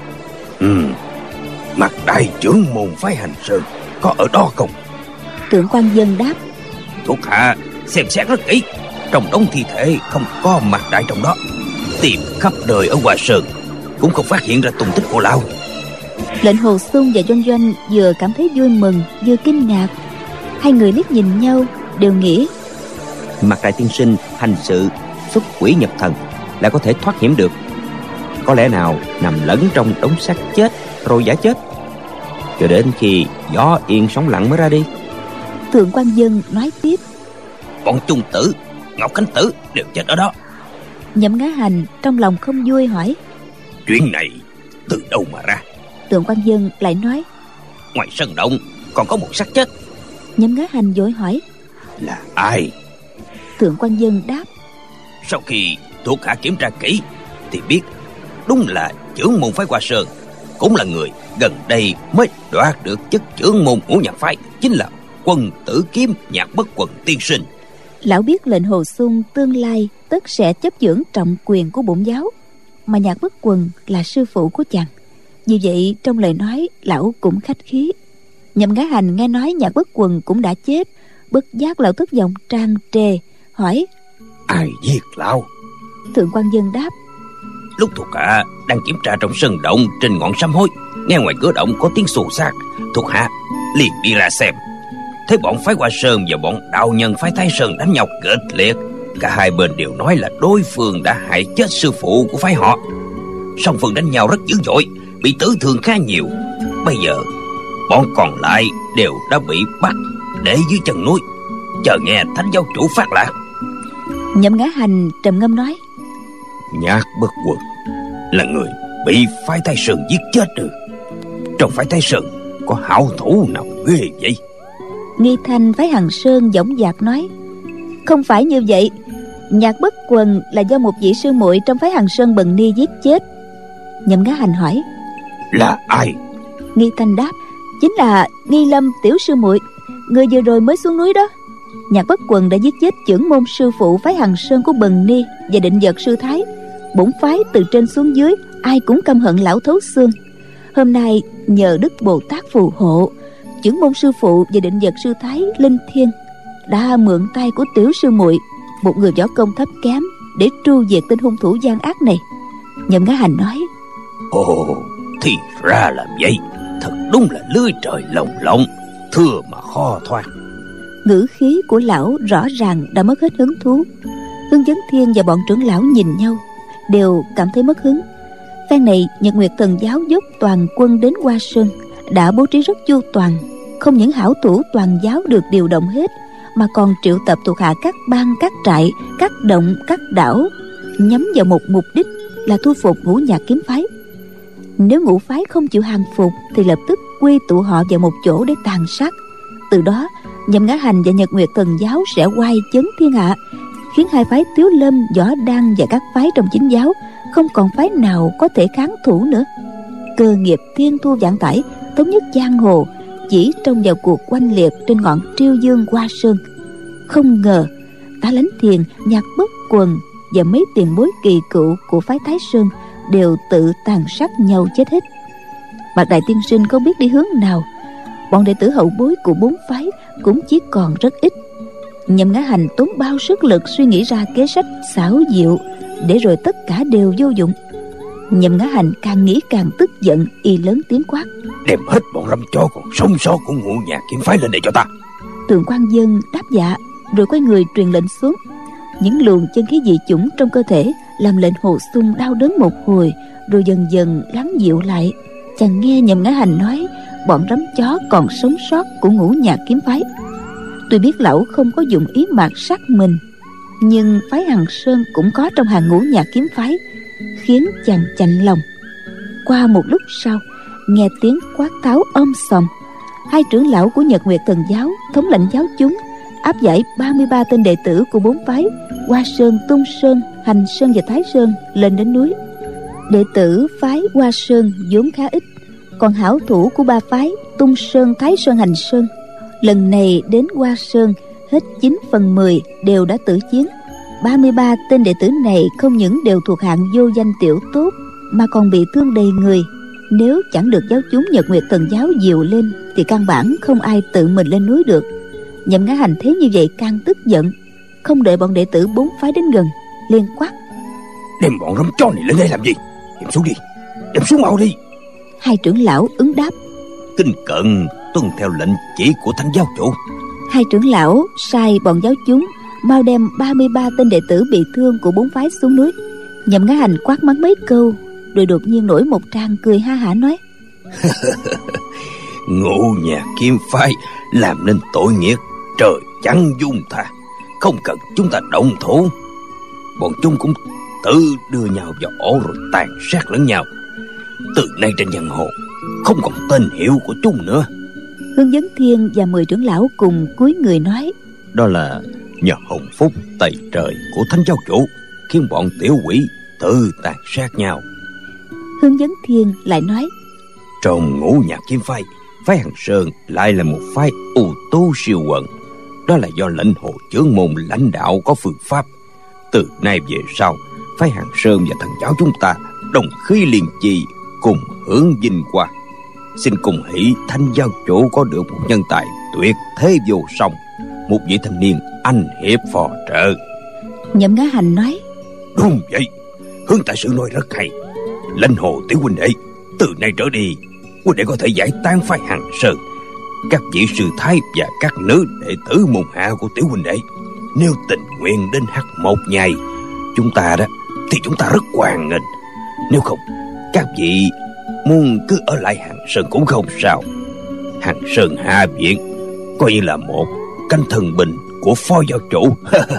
Ừ, mặt đại trưởng môn phái Hành Sơn có ở đó không? Thượng Quan Dân đáp: Thuộc hạ xem xét rất kỹ, trong đống thi thể không có mặt đại trong đó. Tìm khắp đời ở Hoa Sơn cũng không phát hiện ra tung tích của lão. Lệnh Hồ Xung và Doanh Doanh vừa cảm thấy vui mừng vừa kinh ngạc. Hai người liếc nhìn nhau, đều nghĩ: Mặt đại tiên sinh hành sự xuất quỷ nhập thần, lại có thể thoát hiểm được. Có lẽ nào nằm lẫn trong đống xác chết rồi giả chết, cho đến khi gió yên sóng lặng mới ra đi. Thượng Quan Dân nói tiếp: Bọn Trung Tử, Ngọc Khánh Tử đều chết ở đó. Nhậm Ngã Hành trong lòng không vui hỏi: Chuyện này từ đâu mà ra? Thượng Quan Dân lại nói: Ngoài sân động còn có một xác chết. Nhậm Ngã Hành vội hỏi: Là ai? Thượng Quan Dân đáp: Sau khi thuộc hạ kiểm tra kỹ thì biết đúng là trưởng môn phái Hoa Sơn, cũng là người gần đây mới đoạt được chức trưởng môn Ngũ Nhạc phái, chính là Quân Tử Kiếm Nhạc Bất Quần tiên sinh. Lão biết Lệnh Hồ Xung tương lai tất sẽ chấp dưỡng trọng quyền của bổn giáo, mà Nhạc Bất Quần là sư phụ của chàng, vì vậy trong lời nói lão cũng khách khí. Nhậm Ngã Hành nghe nói Nhạc Bất Quần cũng đã chết, bất giác lão thất vọng tràn trề, hỏi: Ai giết lão? Thượng Quan Dân đáp: Lúc thuộc hạ đang kiểm tra trong sân động trên ngọn Sám Hối, nghe ngoài cửa động có tiếng xù xát, thuộc hạ liền đi ra xem, thấy bọn phái Hoa Sơn và bọn đạo nhân phái Thái Sơn đánh nhau kịch liệt. Cả hai bên đều nói là đối phương đã hại chết sư phụ của phái họ. Song phương đánh nhau rất dữ dội, bị tử thương khá nhiều. Bây giờ bọn còn lại đều đã bị bắt để dưới chân núi, chờ nghe thánh giáo chủ phát lạc. Nhậm Ngã Hành trầm ngâm nói: Nhạc Bất Quần là người bị phái Thái Sơn giết chết rồi. Trong phái Thái Sơn có hảo thủ nào ghê vậy? Nghi Thanh phái Hằng Sơn dõng dạc nói: Không phải như vậy, Nhạc Bất Quần là do một vị sư muội trong phái Hằng Sơn Bần Ni giết chết. Nhậm Ngã Hành hỏi: Là ai? Nghi Thanh đáp: Chính là Nghi Lâm tiểu sư muội, người vừa rồi mới xuống núi đó. Nhạc Bất Quần đã giết chết trưởng môn sư phụ phái Hằng Sơn của Bần Ni và Định Vật sư thái. Bổn phái từ trên xuống dưới ai cũng căm hận lão thấu xương. Hôm nay nhờ Đức Bồ Tát phù hộ, trưởng môn sư phụ và Định Vật sư thái Linh Thiên đã mượn tay của tiểu sư muội, một người võ công thấp kém, để tru diệt tên hung thủ gian ác này. Nhậm Ngã Hành nói: Ồ, thì ra là vậy. Thật đúng là lưới trời lồng lộng, thưa mà khó thoát. Ngữ khí của lão rõ ràng đã mất hết hứng thú. Hưng Vấn Thiên và bọn trưởng lão nhìn nhau, đều cảm thấy mất hứng. Phen này Nhật Nguyệt Thần giáo dốc toàn quân đến Hoa Sơn, đã bố trí rất chu toàn. Không những hảo thủ toàn giáo được điều động hết, mà còn triệu tập thuộc hạ các bang, các trại, các động, các đảo, nhắm vào một mục đích là thu phục Ngũ Nhạc kiếm phái. Nếu ngũ phái không chịu hàng phục thì lập tức quy tụ họ vào một chỗ để tàn sát. Từ đó Nhậm Ngã Hành và Nhật Nguyệt Thần giáo sẽ oai chấn thiên hạ, khiến hai phái Tiếu Lâm, Võ Đăng và các phái trong chính giáo không còn phái nào có thể kháng thủ nữa. Cơ nghiệp thiên thu vạn tải, thống nhất giang hồ chỉ trong vào cuộc oanh liệt trên ngọn Triêu Dương Hoa Sơn. Không ngờ Tá Lánh Thiền, Nhạc Bất Quần và mấy tiền bối kỳ cựu của phái Thái Sơn đều tự tàn sát nhau chết hết. Bạc Đại tiên sinh không biết đi hướng nào. Bọn đệ tử hậu bối của bốn phái cũng chỉ còn rất ít. Nhậm Ngã Hành tốn bao sức lực suy nghĩ ra kế sách xảo diệu, để rồi tất cả đều vô dụng. Nhậm Ngã Hành càng nghĩ càng tức giận, y lớn tiếng quát: Đem hết bọn răm chó còn sống sót của Ngũ Nhạc Kiếm phái lên đây cho ta. Tường Quan Dân đáp dạ, rồi quay người truyền lệnh xuống. Những luồng chân khí dị chủng trong cơ thể làm lệnh Hồ Xung đau đớn một hồi, rồi dần dần lắng dịu lại. Chàng nghe Nhậm Ngã Hành nói bọn rắm chó còn sống sót của Ngũ Nhạc Kiếm phái. Tuy biết lão không có dụng ý mạt sát mình, nhưng phái Hằng Sơn cũng có trong hàng Ngũ Nhạc Kiếm phái, khiến chàng chạnh lòng. Qua một lúc sau, nghe tiếng quát tháo om sòm. Hai trưởng lão của Nhật Nguyệt Thần giáo, thống lãnh giáo chúng, áp giải ba mươi ba tên đệ tử của bốn phái Hoa Sơn, Tung Sơn, Hành Sơn và Thái Sơn lên đến núi. Đệ tử phái Hoa Sơn vốn khá ít, còn hảo thủ của ba phái Tung Sơn, Thái Sơn, Hành Sơn lần này đến Hoa Sơn hết chín phần mười đều đã tử chiến. ba mươi ba tên đệ tử này không những đều thuộc hạng vô danh tiểu tốt, mà còn bị thương đầy người. Nếu chẳng được giáo chúng Nhật Nguyệt Thần giáo dìu lên thì căn bản không ai tự mình lên núi được. Nhậm Ngã Hành thấy như vậy càng tức giận, không đợi bọn đệ tử bốn phái đến gần, liền quát: Đem bọn rắm chó này lên đây làm gì? Đem xuống đi, đem xuống mau đi. Hai trưởng lão ứng đáp: Kinh cận tuân theo lệnh chỉ của Thánh giáo chủ. Hai trưởng lão sai bọn giáo chúng mau đem ba mươi ba tên đệ tử bị thương của bốn phái xuống núi. Nhậm Ngã Hành quát mắng mấy câu, rồi đột nhiên nổi một tràng cười ha hả nói: Ngũ Nhạc Kiếm phái làm nên tội nghiệp, trời chẳng dung tha, không cần chúng ta động thủ. Bọn chúng cũng tự đưa nhau vào ổ rồi tàn sát lẫn nhau. Từ nay trên giang hồ không còn tên hiệu của chúng nữa. Hương Vấn Thiên và mười trưởng lão cùng cúi người nói: Đó là nhờ hồng phúc tày trời của Thánh giáo chủ, khiến bọn tiểu quỷ tự tàn sát nhau. Hương Vấn Thiên lại nói: Trong Ngũ Nhạc Kiếm phái, phái Hằng Sơn lại là một phái ưu tú siêu quần. Đó là do lệnh Hồ Chướng môn lãnh đạo có phương pháp. Từ nay về sau, phái Hằng Sơn và thần giáo chúng ta đồng khí liên chi, cùng hưởng vinh quang. Xin cùng hỷ Thánh giáo chủ có được một nhân tài tuyệt thế vô song, một vị thanh niên anh hiệp phò trợ. Nhậm Ngã Hành nói: Đúng vậy, Hướng đại sư nói rất hay. Lệnh Hồ tiểu huynh đệ, từ nay trở đi huynh đệ có thể giải tán phái Hằng Sơn. Các vị sư thái và các nữ đệ tử môn hạ của tiểu huynh đệ nếu tình nguyện đến Hắc Một Nhai chúng ta đó thì chúng ta rất hoan nghênh. Nếu không, các vị muốn cứ ở lại Hằng Sơn cũng không sao. Hằng Sơn hạ viện coi như là một cánh thần binh của phó giáo chủ.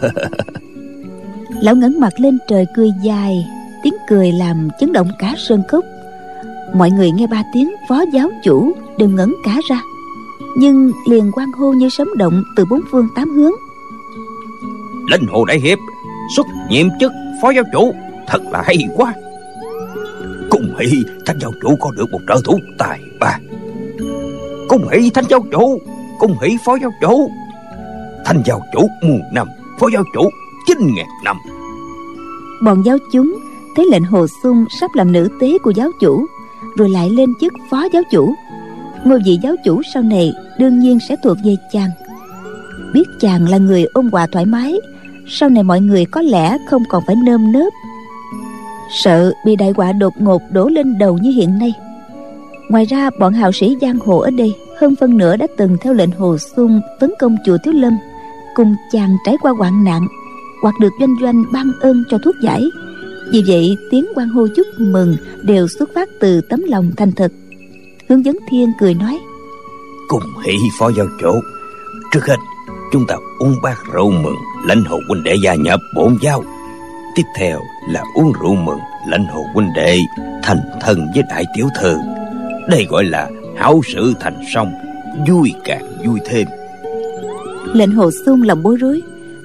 Lão ngẩng mặt lên trời cười dài, tiếng cười làm chấn động cả sơn cốc. Mọi người nghe ba tiếng phó giáo chủ đều ngẩn cả ra, nhưng liền hoan hô như sấm động từ bốn phương tám hướng: Lệnh Hồ đại hiệp xuất nhiệm chức phó giáo chủ, thật là hay quá. Cùng hỷ Thánh giáo chủ có được một trợ thủ tài ba. Cùng hỷ Thánh giáo chủ, cùng hỷ phó giáo chủ. Thánh giáo chủ muôn năm, phó giáo chủ chín ngàn năm. Bọn giáo chúng thấy lệnh Hồ Xung sắp làm nữ tế của giáo chủ, rồi lại lên chức phó giáo chủ. Ngôi vị giáo chủ sau này đương nhiên sẽ thuộc về chàng. Biết chàng là người ôn hòa thoải mái, sau này mọi người có lẽ không còn phải nơm nớp, sợ bị đại họa đột ngột đổ lên đầu như hiện nay. Ngoài ra, bọn hào sĩ giang hồ ở đây hơn phân nửa đã từng theo lệnh Hồ Xung tấn công chùa Thiếu Lâm, cùng chàng trải qua hoạn nạn, hoặc được doanh doanh ban ơn cho thuốc giải. Vì vậy tiếng hoan hô chúc mừng đều xuất phát từ tấm lòng thành thật. Hướng Vấn Thiên cười nói: Cùng hỷ phó giáo chủ, trước hết chúng ta uống bát rượu mừng Lãnh Hồ huynh đệ gia nhập bổn giáo. Tiếp theo là uống rượu mừng Lãnh Hồ huynh đệ thành thân với đại tiểu thư. Đây gọi là hảo sự thành song, vui càng vui thêm. Lệnh Hồ Xung lòng bối rối,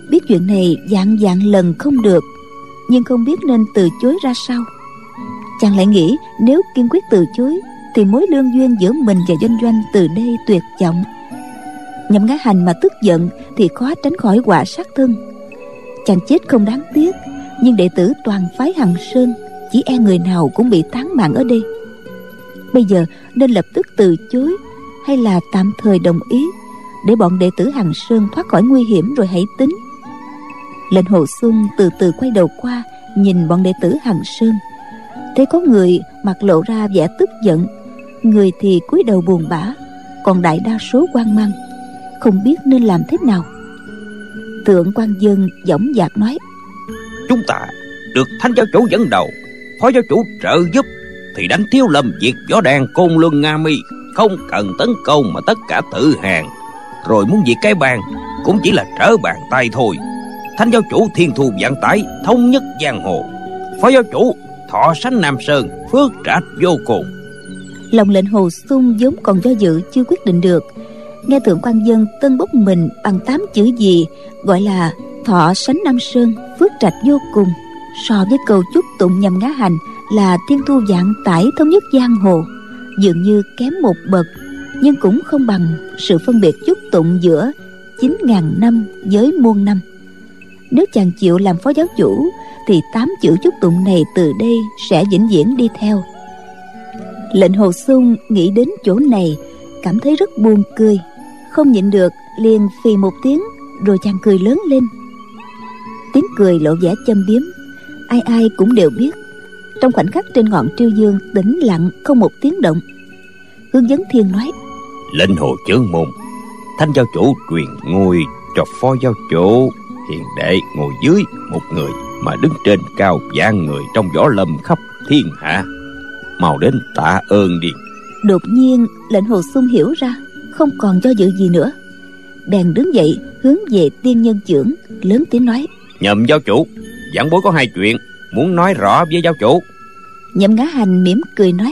biết chuyện này vạn vạn lần không được, nhưng không biết nên từ chối ra sao. Chàng lại nghĩ nếu kiên quyết từ chối thì mối lương duyên giữa mình và Doanh Doanh từ đây tuyệt vọng. Nhậm Ngã Hành mà tức giận thì khó tránh khỏi họa sát thân. Chàng chết không đáng tiếc, nhưng đệ tử toàn phái Hằng Sơn chỉ e người nào cũng bị tán mạng ở đây. Bây giờ nên lập tức từ chối hay là tạm thời đồng ý, để bọn đệ tử Hằng Sơn thoát khỏi nguy hiểm rồi hãy tính. Lệnh Hồ Xuân từ từ quay đầu qua nhìn bọn đệ tử Hằng Sơn, thấy có người mặt lộ ra vẻ tức giận, người thì cúi đầu buồn bã, còn đại đa số hoang mang, không biết nên làm thế nào. Thượng quan Dân dõng dạc nói: Chúng ta được Thánh giáo chủ dẫn đầu, Phó giáo chủ trợ giúp, thì đánh Thiếu Lâm diệt Võ Đàn Côn Luân Nga Mi, không cần tấn công mà tất cả tự hàng. Rồi muốn diệt cái bang cũng chỉ là trở bàn tay thôi. Thánh giáo chủ thiên thu vạn tải, thống nhất giang hồ. Phó giáo chủ thọ sánh Nam Sơn, phước trạch vô cùng. Lòng Lệnh Hồ Xuân vốn còn do dự chưa quyết định được, nghe Thượng quan Dân tân bốc mình bằng tám chữ gì gọi là thọ sánh Nam Sơn, phước trạch vô cùng, so với câu chúc tụng Nhậm Ngã Hành là thiên thu vạn tải, thống nhất giang hồ, dường như kém một bậc, nhưng cũng không bằng sự phân biệt chúc tụng giữa chín ngàn năm với muôn năm. Nếu chàng chịu làm phó giáo chủ thì tám chữ chúc tụng này từ đây sẽ vĩnh viễn đi theo. Lệnh Hồ Xuân nghĩ đến chỗ này cảm thấy rất buồn cười, không nhịn được liền phì một tiếng, rồi chàng cười lớn lên. Tiếng cười lộ vẻ châm biếm, ai ai cũng đều biết. Trong khoảnh khắc trên ngọn Triêu Dương tĩnh lặng không một tiếng động. Hương Vấn Thiên nói: Lệnh Hồ chướng môn, Thánh giáo chủ truyền ngôi cho Phó giáo chủ, hiền đệ ngồi dưới một người mà đứng trên cao vạn người trong võ lâm khắp thiên hạ. Mau đến tạ ơn đi. Đột nhiên Lệnh Hồ Xuân hiểu ra, không còn do dự gì nữa, bèn đứng dậy hướng về Tiên Nhân Chưởng lớn tiếng nói: Nhậm giáo chủ, giảng bối có hai chuyện muốn nói rõ với giáo chủ. Nhậm Ngã Hành mỉm cười nói: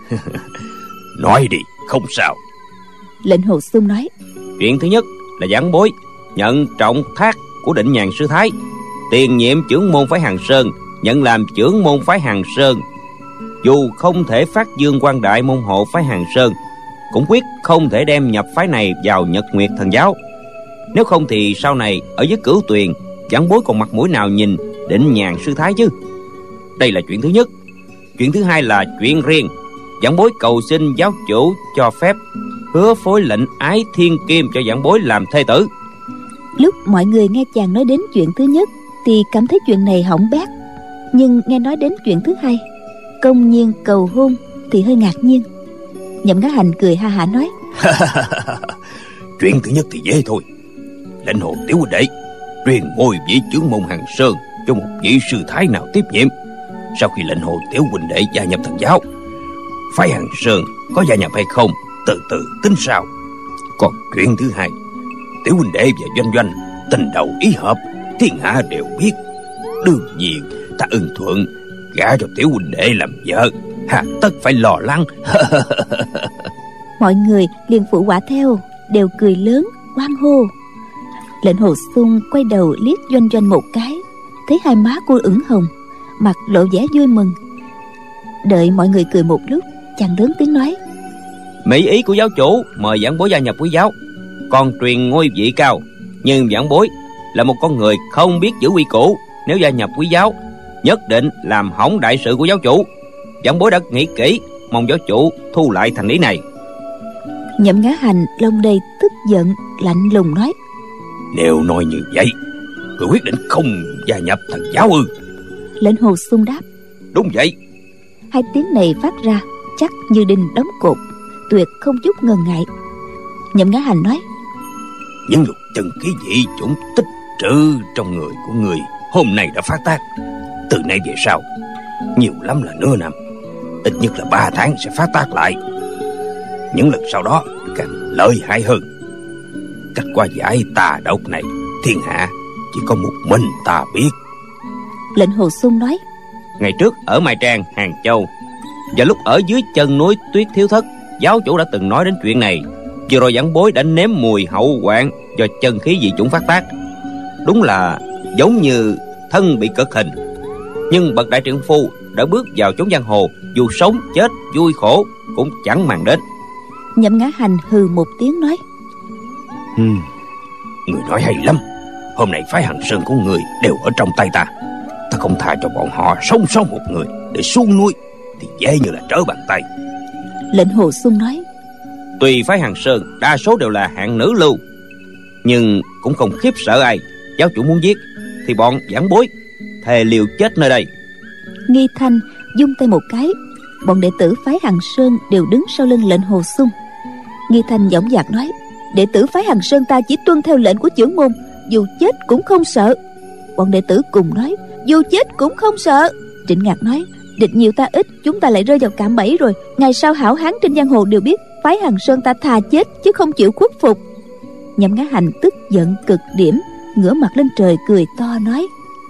Nói đi, không sao. Lệnh Hồ Xuân nói: Chuyện thứ nhất là giảng bối nhận trọng thác của Định Nhàn sư thái, tiền nhiệm chưởng môn phái Hằng Sơn, nhận làm chưởng môn phái Hằng Sơn. Dù không thể phát dương quang đại môn hộ phái Hằng Sơn, cũng quyết không thể đem nhập phái này vào Nhật Nguyệt Thần giáo. Nếu không thì sau này ở dưới Cửu Tuyền, giảng bối còn mặt mũi nào nhìn Định Nhàn sư thái chứ. Đây là chuyện thứ nhất. Chuyện thứ hai là chuyện riêng. Giảng bối cầu xin giáo chủ cho phép hứa phối lệnh Ái Thiên Kim cho giảng bối làm thê tử. Lúc mọi người nghe chàng nói đến chuyện thứ nhất thì cảm thấy chuyện này hỏng bét, nhưng nghe nói đến chuyện thứ hai, công nhiên cầu hôn, thì hơi ngạc nhiên. Nhậm Ngã Hành cười ha hả nói: Chuyện thứ nhất thì dễ thôi. Lệnh Hồ tiểu huynh đệ truyền ngôi vị chưởng môn Hằng Sơn cho một vị sư thái nào tiếp nhiệm. Sau khi Lệnh Hồ tiểu huynh đệ gia nhập thần giáo, phái Hằng Sơn có gia nhập hay không từ từ tính sao. Còn chuyện thứ hai, tiểu huynh đệ và Doanh Doanh tình đầu ý hợp, thiên hạ đều biết. Đương nhiên ta ưng thuận gả cho tiểu huynh đệ làm vợ, hà tất phải lo lắng. Mọi người liền phụ họa theo, đều cười lớn hoan hô. Lệnh Hồ Xuân quay đầu liếc Doanh Doanh một cái, thấy hai má cô ửng hồng, mặt lộ vẻ vui mừng. Đợi mọi người cười một lúc, chàng lớn tiếng nói: Mỹ ý của giáo chủ mời giảng bối gia nhập quý giáo, còn truyền ngôi vị cao, nhưng giảng bối là một con người không biết giữ quy củ, nếu gia nhập quý giáo nhất định làm hỏng đại sự của giáo chủ. Giảng bối đã nghĩ kỹ, mong giáo chủ thu lại thành ý này. Nhậm Ngã Hành lòng đầy tức giận, lạnh lùng nói: Nếu nói như vậy, người quyết định không gia nhập thần giáo ư? Lệnh Hồ Xuân đáp: Đúng vậy. Hai tiếng này phát ra chắc như đinh đóng cột, tuyệt không chút ngần ngại. Nhậm Ngã Hành nói: Những lục chân khí dị chủng tích trữ trong người của người hôm nay đã phát tác. Từ nay về sau, nhiều lắm là nửa năm, ít nhất là ba tháng sẽ phát tác lại. Những lần sau đó càng lợi hại hơn. Cách qua giải tà độc này, thiên hạ chỉ có một mình ta biết. Lệnh Hồ Xuân nói: Ngày trước ở Mai Trang, Hàng Châu, và lúc ở dưới chân núi Tuyết Thiếu Thất, giáo chủ đã từng nói đến chuyện này. Vừa rồi giảng bối đã nếm mùi hậu hoạn do chân khí dị chủng phát tác. đúng là giống như thân bị cực hình. Nhưng bậc đại trượng phu đã bước vào chốn giang hồ, dù sống chết vui khổ cũng chẳng màng đến. Nhậm Ngã Hành hừ một tiếng nói: ừ, Người nói hay lắm. Hôm nay phái Hằng Sơn của người đều ở trong tay ta. Ta không tha cho bọn họ sống sót một người để xuống núi thì dễ như là trở bàn tay. Lệnh Hồ Xuân nói: Tuy phái Hằng Sơn đa số đều là hạng nữ lưu, nhưng cũng không khiếp sợ ai. Giáo chủ muốn giết thì bọn giảng bối thề liều chết nơi đây. Nghi Thanh dung tay một cái, bọn đệ tử phái Hằng Sơn đều đứng sau lưng lệnh Hồ Xuân. Nghi Thanh dõng dạc nói: Đệ tử phái Hằng Sơn ta chỉ tuân theo lệnh của chưởng môn, dù chết cũng không sợ. Bọn đệ tử cùng nói: Dù chết cũng không sợ. Trịnh Ngạc nói: Địch nhiều ta ít, chúng ta lại rơi vào cạm bẫy rồi. Ngày sau hảo hán trên giang hồ đều biết phái Hằng Sơn ta thà chết chứ không chịu khuất phục. Nhậm Ngã Hành tức giận cực điểm, ngửa mặt lên trời cười to nói: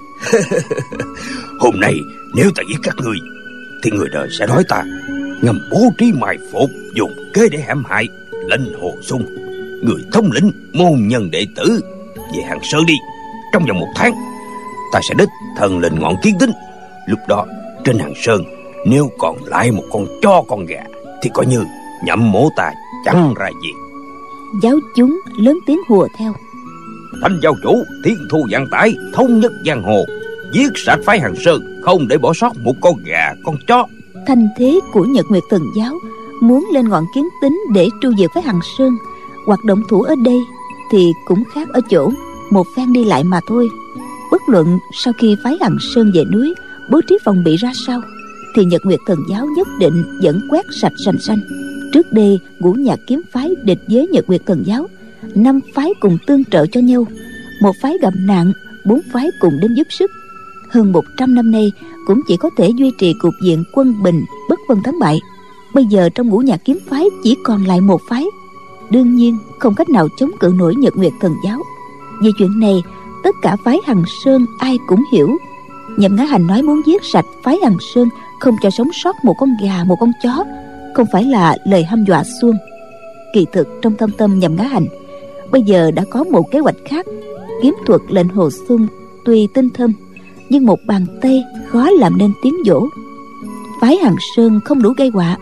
Hôm nay nếu ta giết các ngươi thì người đời sẽ nói ta ngầm bố trí mài phục, dùng kế để hãm hại. Lệnh Hồ Xuân, người thống lĩnh môn nhân đệ tử, về Hằng Sơn đi. Trong vòng một tháng ta sẽ đích thần lên ngọn Kiến Tính. Lúc đó trên Hằng Sơn nếu còn lại một con chó con gà thì coi như nhậm mổ ta chẳng ra gì. Giáo chúng lớn tiếng hùa theo: Thanh giáo chủ thiên thu vạn tải, thống nhất giang hồ, giết sạch phái Hằng Sơn, không để bỏ sót một con gà con chó. Thanh thế của Nhật Nguyệt Thần giáo muốn lên ngọn Kiến Tính để tru diệt phái Hằng Sơn, hoạt động thủ ở đây thì cũng khác ở chỗ một phen đi lại mà thôi. Bất luận sau khi phái Hằng Sơn về núi bố trí phòng bị ra sao, thì Nhật Nguyệt Thần giáo nhất định vẫn quét sạch sành xanh. Trước đây Ngũ Nhạc kiếm phái địch với Nhật Nguyệt Thần giáo, năm phái cùng tương trợ cho nhau. Một phái gặp nạn, bốn phái cùng đến giúp sức. Hơn một trăm năm nay cũng chỉ có thể duy trì cục diện quân bình, bất phân thắng bại. Bây giờ trong Ngũ Nhạc kiếm phái chỉ còn lại một phái, đương nhiên không cách nào chống cự nổi Nhật Nguyệt Thần giáo. Về chuyện này tất cả phái Hằng Sơn ai cũng hiểu. Nhậm Ngã Hành nói muốn giết sạch phái Hằng Sơn, không cho sống sót một con gà một con chó, không phải là lời hăm dọa suông. Kỳ thực trong thâm tâm Nhậm Ngã Hành bây giờ đã có một kế hoạch khác. Kiếm thuật lệnh Hồ Xuân tuy tinh thâm, nhưng một bàn tay khó làm nên tiếng dỗ. Phái Hằng Sơn không đủ gây họa.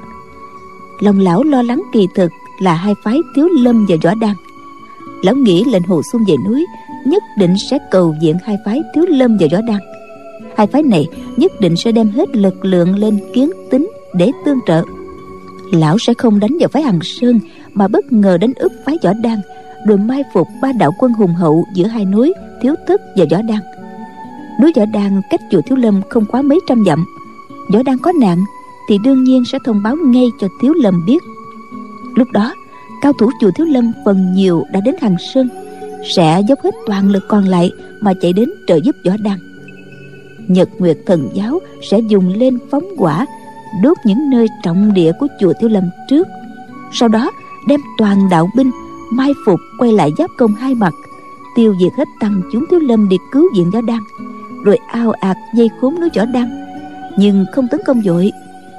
Lòng lão lo lắng kỳ thực là hai phái Tiếu Lâm và Võ Đăng. Lão nghĩ lệnh Hồ Xuân về núi nhất định sẽ cầu viện hai phái Tiếu Lâm và Võ Đăng. Hai phái này nhất định sẽ đem hết lực lượng lên Kiến Tính để tương trợ. Lão sẽ không đánh vào phái Hằng Sơn, mà bất ngờ đánh úp phái Võ Đăng, rồi mai phục ba đạo quân hùng hậu giữa hai núi Thiếu Tức và Võ Đăng. Núi Võ Đăng cách chùa Thiếu Lâm không quá mấy trăm dặm. Võ Đăng có nạn thì đương nhiên sẽ thông báo ngay cho Thiếu Lâm biết. Lúc đó cao thủ chùa Thiếu Lâm phần nhiều đã đến Hằng Sơn, sẽ dốc hết toàn lực còn lại mà chạy đến trợ giúp Võ Đăng. Nhật Nguyệt Thần giáo sẽ dùng lên phóng hỏa đốt những nơi trọng địa của chùa Thiếu Lâm trước, sau đó đem toàn đạo binh mai phục quay lại giáp công hai mặt, tiêu diệt hết tăng chúng Thiếu Lâm để cứu viện Võ Đăng, rồi ao ạt dây khốn núi Võ Đăng, nhưng không tấn công vội.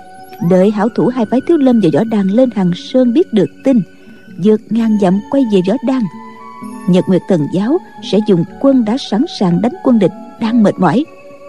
Đợi hảo thủ hai phái Thiếu Lâm và Võ Đăng lên Hằng Sơn biết được tin, vượt ngàn dặm quay về Võ Đăng, Nhật Nguyệt Thần giáo sẽ dùng quân đã sẵn sàng đánh quân địch đang mệt mỏi,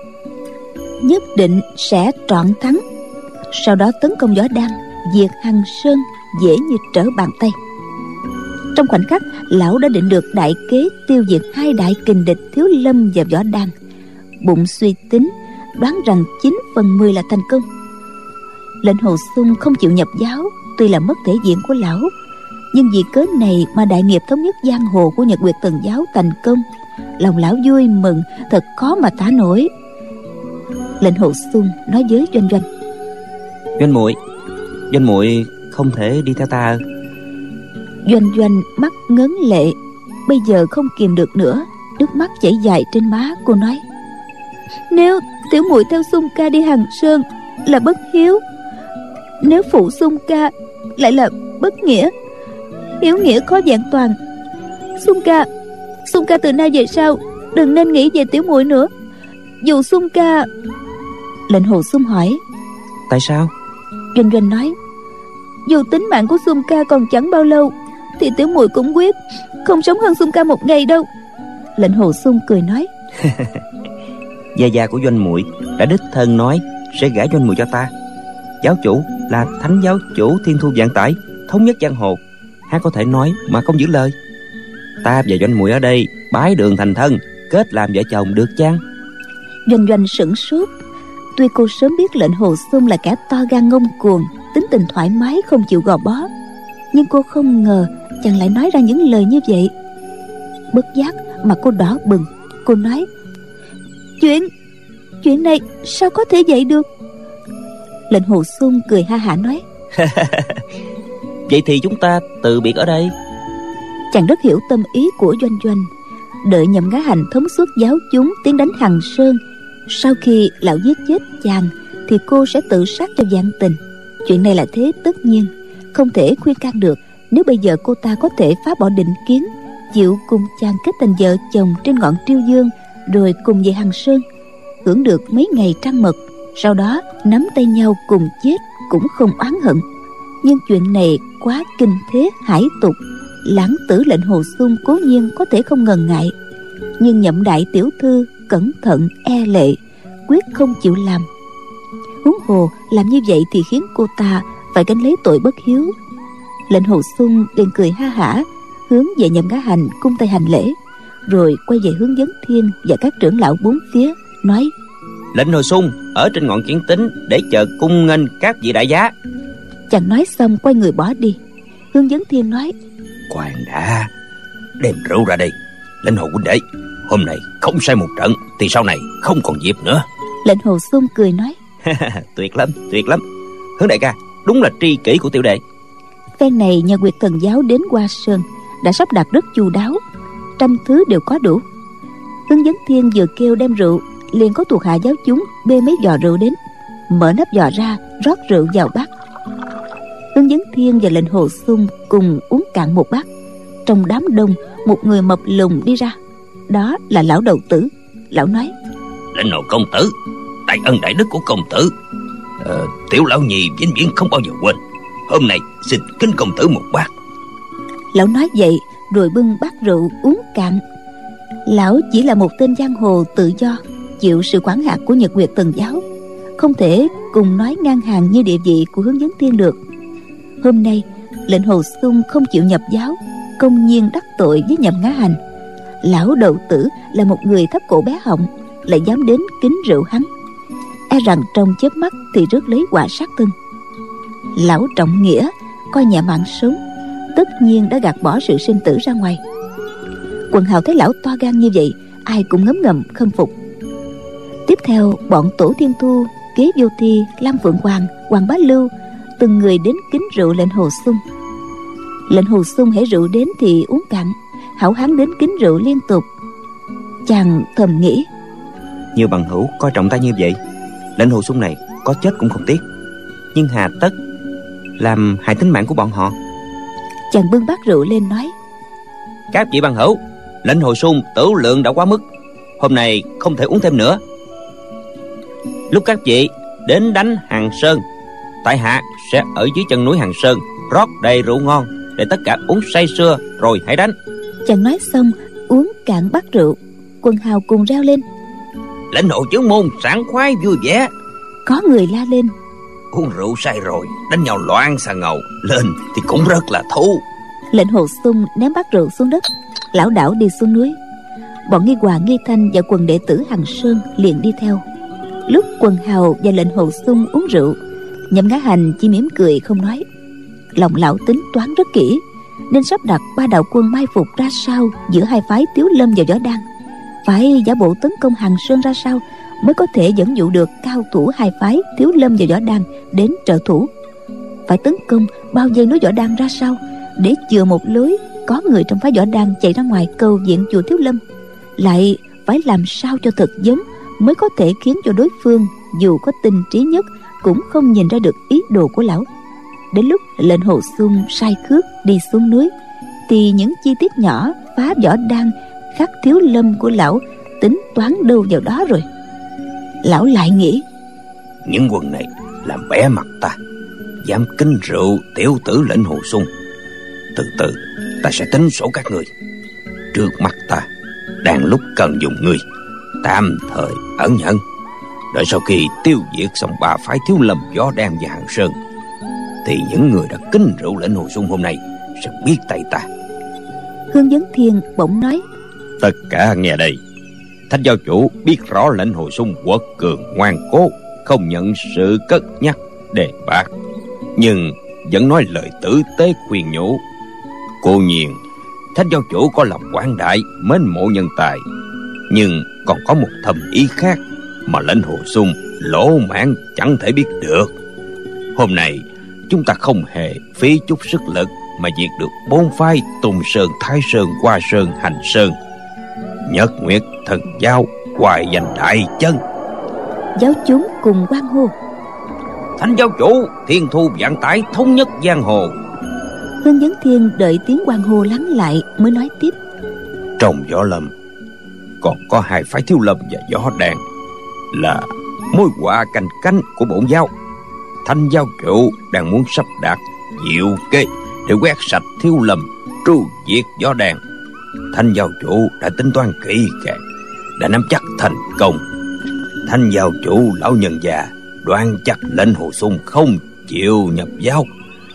nhất định sẽ trọn thắng. Sau đó tấn công Võ Đăng, diệt Hằng Sơn dễ như trở bàn tay. Trong khoảnh khắc, lão đã định được đại kế tiêu diệt hai đại kình địch Thiếu Lâm và Võ Đăng. Bụng suy tính, đoán rằng chín phần mười là thành công. Lệnh Hồ Xuân không chịu nhập giáo, tuy là mất thể diện của lão, nhưng vì cớ này mà đại nghiệp thống nhất giang hồ của Nhật Nguyệt Thần giáo thành công. Lòng lão vui mừng thật khó mà tả nổi. Lệnh Hồ Xuân nói với Doanh Doanh: Doanh muội, Doanh muội không thể đi theo ta. Doanh Doanh mắt ngấn lệ, bây giờ không kìm được nữa, nước mắt chảy dài trên má. Cô nói: Nếu tiểu muội theo Xuân ca đi Hằng Sơn là bất hiếu, nếu phụ Xuân ca lại là bất nghĩa, hiếu nghĩa khó vẹn toàn. Xuân ca, Xuân ca từ nay về sau đừng nên nghĩ về tiểu muội nữa. Dù Xuân ca... Lệnh Hồ Xuân hỏi: Tại sao? Doanh Doanh nói: Dù tính mạng của Xuân ca còn chẳng bao lâu, thì tiểu muội cũng quyết không sống hơn Xuân ca một ngày đâu. Lệnh Hồ Xung cười nói: Gia gia của Doanh muội đã đích thân nói sẽ gả Doanh muội cho ta. Giáo chủ là thánh giáo chủ thiên thu vạn tải, thống nhất giang hồ, há có thể nói mà không giữ lời. Ta và Doanh muội ở đây bái đường thành thân, kết làm vợ chồng được chăng? Doanh Doanh sửng sốt. Tuy cô sớm biết Lệnh Hồ Xung là kẻ to gan ngông cuồng, tính tình thoải mái không chịu gò bó, nhưng cô không ngờ chàng lại nói ra những lời như vậy. Bất giác mà cô đỏ bừng. Cô nói: Chuyện Chuyện này sao có thể vậy được? Lệnh Hồ Xung cười ha hả nói: Vậy thì chúng ta từ biệt ở đây. Chàng rất hiểu tâm ý của Doanh Doanh. Đợi Nhậm Ngã Hành thống suốt giáo chúng tiến đánh Hằng Sơn, sau khi lão giết chết chàng thì cô sẽ tự sát cho vạn tình. Chuyện này là thế tất nhiên, không thể khuyên can được. Nếu bây giờ cô ta có thể phá bỏ định kiến, chịu cùng chàng kết thành vợ chồng trên ngọn Triêu Dương, rồi cùng về Hằng Sơn, hưởng được mấy ngày trăng mật, sau đó nắm tay nhau cùng chết, cũng không oán hận. Nhưng chuyện này quá kinh thế hải tục, lãng tử Lệnh Hồ Xung cố nhiên có thể không ngần ngại, nhưng Nhậm đại tiểu thư cẩn thận e lệ, quyết không chịu làm. Huống hồ làm như vậy thì khiến cô ta phải gánh lấy tội bất hiếu. Lệnh Hồ Xung liền cười ha hả, hướng về Nhậm Ngã Hành cung tay hành lễ, rồi quay về hướng Vấn Thiên và các trưởng lão bốn phía, nói: Lệnh Hồ Xung ở trên ngọn Kiển Tính để chờ cung nghênh các vị đại giá. Chàng nói xong quay người bỏ đi. Hướng Vấn Thiên nói: Khoan đã, đem rượu ra đây. Lệnh Hồ huynh đệ, hôm nay không sai một trận thì sau này không còn dịp nữa. Lệnh Hồ Xung cười nói: Tuyệt lắm, tuyệt lắm. Hướng đại ca đúng là tri kỷ của tiểu đệ. Phen này nhờ Nguyệt Thần giáo đến Hoa Sơn đã sắp đặt rất chu đáo, trăm thứ đều có đủ. Hướng Vấn Thiên vừa kêu đem rượu, liền có thuộc hạ giáo chúng bê mấy giò rượu đến, mở nắp giò ra rót rượu vào bát. Hướng Vấn Thiên và Lệnh Hồ Xung cùng uống cạn một bát. Trong đám đông, một người mập lùn đi ra, đó là lão đầu tử. Lão nói: Lệnh Hồ công tử, đại ân đại đức của công tử, ờ, tiểu lão nhì vĩnh viễn không bao giờ quên. Hôm nay xin kính công tử một bát. Lão nói vậy rồi bưng bát rượu uống cạn. Lão chỉ là một tên giang hồ tự do, chịu sự quản hạt của Nhật Nguyệt Thần giáo, không thể cùng nói ngang hàng như địa vị của Hướng Vấn Thiên được. Hôm nay Lệnh Hồ Xung không chịu nhập giáo, công nhiên đắc tội với Nhậm Ngã Hành. Lão đầu tử là một người thấp cổ bé họng, lại dám đến kính rượu hắn, e rằng trong chớp mắt thì rước lấy quả sát thân. Lão trọng nghĩa, coi nhẹ mạng sống, tất nhiên đã gạt bỏ sự sinh tử ra ngoài. Quần hào thấy lão to gan như vậy, ai cũng ngấm ngầm khâm phục. Tiếp theo bọn Tổ Thiên Thu, Kế Vô Thi, Lam Phượng Hoàng, Hoàng Bá Lưu từng người đến kính rượu Lệnh Hồ Xung. Lệnh Hồ Xung hễ rượu đến thì uống cạn, hảo hán đến kính rượu liên tục. Chàng thầm nghĩ: Nhiều bằng hữu coi trọng ta như vậy, Lệnh Hồ Xung này có chết cũng không tiếc, nhưng hà tất làm hại tính mạng của bọn họ. Chàng bưng bát rượu lên nói: Các vị bằng hữu, Lệnh Hồ Xung tửu lượng đã quá mức, hôm nay không thể uống thêm nữa. Lúc các vị đến đánh Hằng Sơn, tại hạ sẽ ở dưới chân núi Hằng Sơn rót đầy rượu ngon để tất cả uống say sưa rồi hãy đánh. Chàng nói xong uống cạn bát rượu. Quần hào cùng reo lên: Lệnh Hồ chướng môn sảng khoái vui vẻ. Có người la lên: Uống rượu say rồi đánh nhau loạn xà ngầu lên thì cũng rất là thú. Lệnh Hồ Xung ném bát rượu xuống đất, lảo đảo đi xuống núi. Bọn Nghi Hòa, Nghi Thanh và quần đệ tử Hằng Sơn liền đi theo. Lúc quần hào và Lệnh Hồ Xung uống rượu, Nhậm Ngã Hành chỉ mỉm cười không nói. Lòng lão tính toán rất kỹ, nên sắp đặt ba đạo quân mai phục ra sao giữa hai phái Tiếu Lâm và Võ Đan, phải giả bộ tấn công Hằng Sơn ra sao mới có thể dẫn dụ được cao thủ hai phái Tiếu Lâm và Võ Đan đến trợ thủ, phải tấn công bao vây núi Võ Đan ra sao để chừa một lối có người trong phái Võ Đan chạy ra ngoài cầu viện chùa Tiếu Lâm, lại phải làm sao cho thật giống mới có thể khiến cho đối phương dù có tinh trí nhất cũng không nhìn ra được ý đồ của lão. Đến lúc Lệnh Hồ Xung sai khước đi xuống núi thì những chi tiết nhỏ phá Võ Đan khắc Thiếu Lâm của lão tính toán đâu vào đó rồi. Lão lại nghĩ: Những quần này làm bẽ mặt ta, dám kính rượu tiểu tử Lệnh Hồ Xung, từ từ ta sẽ tính sổ các người. Trước mặt ta đang lúc cần dùng ngươi, tạm thời ẩn nhận. Đợi sau khi tiêu diệt xong ba phái Thiếu Lâm, Võ Đan và Hàn Sơn, thì những người đã kính rượu lệnh Hồ Xuân hôm nay sẽ biết tay ta. Hương Vấn Thiên bỗng nói: Tất cả nghe đây. Thanh giáo chủ biết rõ lệnh Hồ Xuân quật cường ngoan cố, không nhận sự cất nhắc đề bạc, nhưng vẫn nói lời tử tế khuyên nhủ. Cố nhiên Thanh giáo chủ có lòng quảng đại, mến mộ nhân tài, nhưng còn có một thâm ý khác mà lệnh Hồ Xuân lỗ mãn chẳng thể biết được. Hôm nay chúng ta không hề phí chút sức lực mà diệt được bốn phái Tùng Sơn, Thái Sơn, Hoa Sơn, Hành Sơn. Nhật Nguyệt Thần Giáo hoài danh đại chân. Giáo chúng cùng hoan hô: Thanh giáo chủ thiên thu vạn tải, thống nhất giang hồ. Hương Vấn Thiên đợi tiếng hoan hô lắng lại mới nói tiếp: Trong Võ Lâm còn có hai phái Thiếu Lâm và Võ Đan là mối họa canh cánh của bổn giáo. Thanh giáo chủ đang muốn sắp đặt diệu kế để quét sạch Thiếu Lâm, tru diệt Võ Đan. Thanh giáo chủ đã tính toán kỹ càng, đã nắm chắc thành công. Thanh giáo chủ lão nhân già đoán chắc lệnh Hồ Xuân không chịu nhập giáo.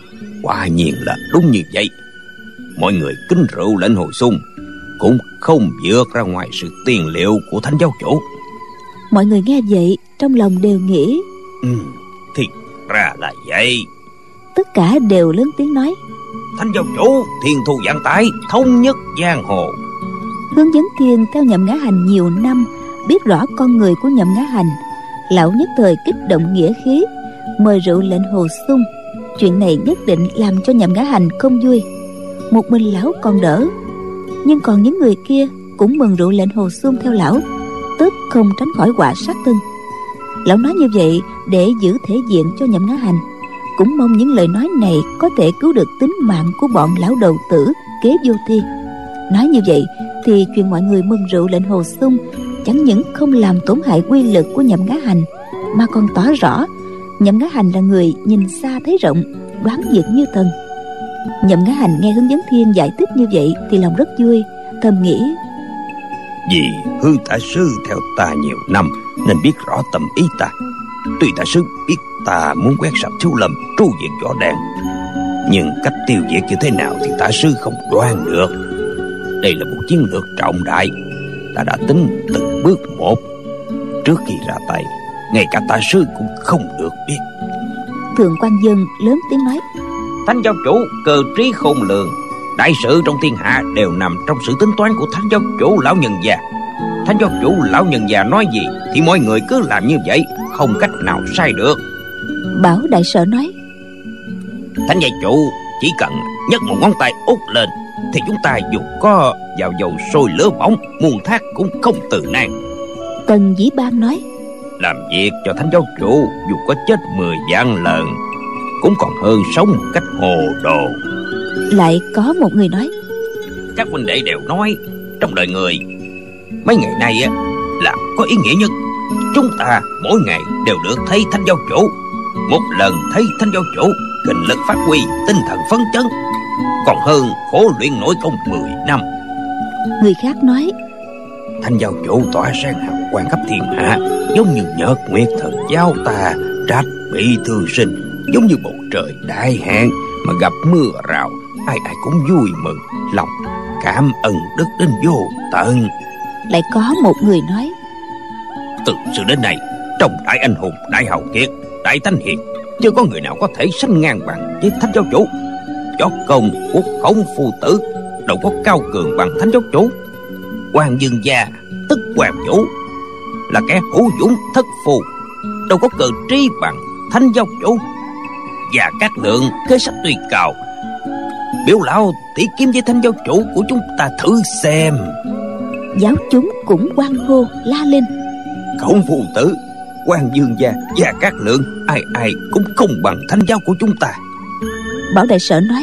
Quả nhiên là đúng như vậy. Mọi người kính rượu lệnh Hồ Xuân cũng không vượt ra ngoài sự tiền liệu của Thanh giáo chủ. Mọi người nghe vậy trong lòng đều nghĩ: Ừ, thì ra là vậy. Tất cả đều lớn tiếng nói: Thanh giáo chủ thiên thu vạn tải, thống nhất giang hồ. Hương Vấn Thiên theo Nhậm Ngã Hành nhiều năm, biết rõ con người của Nhậm Ngã Hành. Lão nhất thời kích động nghĩa khí, mời rượu lệnh Hồ Xuân. Chuyện này nhất định làm cho Nhậm Ngã Hành không vui. Một mình lão còn đỡ, nhưng còn những người kia cũng mừng rượu lệnh Hồ Xuân theo lão, tức không tránh khỏi quả sát thân. Lão nói như vậy để giữ thể diện cho Nhậm Ngã Hành, cũng mong những lời nói này có thể cứu được tính mạng của bọn lão đầu tử Kế Vô Thi. Nói như vậy thì chuyện mọi người mừng rượu lệnh Hồ Xuân chẳng những không làm tổn hại quy lực của Nhậm Ngã Hành, mà còn tỏ rõ Nhậm Ngã Hành là người nhìn xa thấy rộng, đoán việc như thần. Nhậm Ngã Hành nghe Hướng Vấn Thiên giải thích như vậy thì lòng rất vui, thầm nghĩ: Vì Hương Đại sư theo ta nhiều năm nên biết rõ tâm ý ta. Tuy Đại sư biết ta muốn quét sạch Thiếu Lâm, tru diệt Võ Đan, nhưng cách tiêu diệt như thế nào thì Đại sư không đoán được. Đây là một chiến lược trọng đại, ta đã tính từng bước một. Trước khi ra tay, ngay cả Đại sư cũng không được biết. Thượng quan Dân lớn tiếng nói: Thanh giáo chủ cơ trí khôn lường, đại sự trong thiên hạ đều nằm trong sự tính toán của Thanh giáo chủ lão nhân già. Thanh giáo chủ lão nhân già nói gì thì mọi người cứ làm như vậy, không cách nào sai được. Bảo Đại Sở nói: Thanh gia chủ chỉ cần nhấc một ngón tay út lên thì chúng ta dù có vào dầu sôi lửa bỏng, muôn thác cũng không từ nan. Tần Dĩ Ban nói: Làm việc cho Thanh giáo chủ dù có chết mười vạn lần cũng còn hơn sống một cách hồ đồ. Lại có một người nói: Các huynh đệ đều nói trong đời người mấy ngày nay á là có ý nghĩa nhất. Chúng ta mỗi ngày đều được thấy Thanh giáo chủ. Một lần thấy Thanh giáo chủ, kinh lực phát huy, tinh thần phấn chấn, còn hơn khổ luyện nội công mười năm. Người khác nói: Thanh giáo chủ tỏa sáng hào quang khắp thiên hạ, giống như Nhật Nguyệt Thần Giáo ta trách bị thương sinh, giống như bầu trời đại hạn mà gặp mưa rào, ai ai cũng vui mừng, lòng cảm ơn đức đến vô tận. Lại có một người nói: Từ xưa đến nay, trong đại anh hùng, đại hào kiệt, đại thanh hiền, chưa có người nào có thể sánh ngang bằng với Thanh giáo chủ. Võ công của Khổng Phu Tử đâu có cao cường bằng Thanh giáo chủ. Hoàng Dương gia tức Hoàng Vũ là kẻ hữu dũng thất phù, đâu có cờ trí bằng Thanh giáo chủ. Và các lượng kế sách tuy cao, biểu lão tỷ kiếm với Thanh giáo chủ của chúng ta thử xem. Giáo chúng cũng hoan hô la lên: Khổng Phu Tử, Hoàng Dương gia và các lượng ai ai cũng không bằng Thanh giáo của chúng ta. Bảo Đại Sở nói: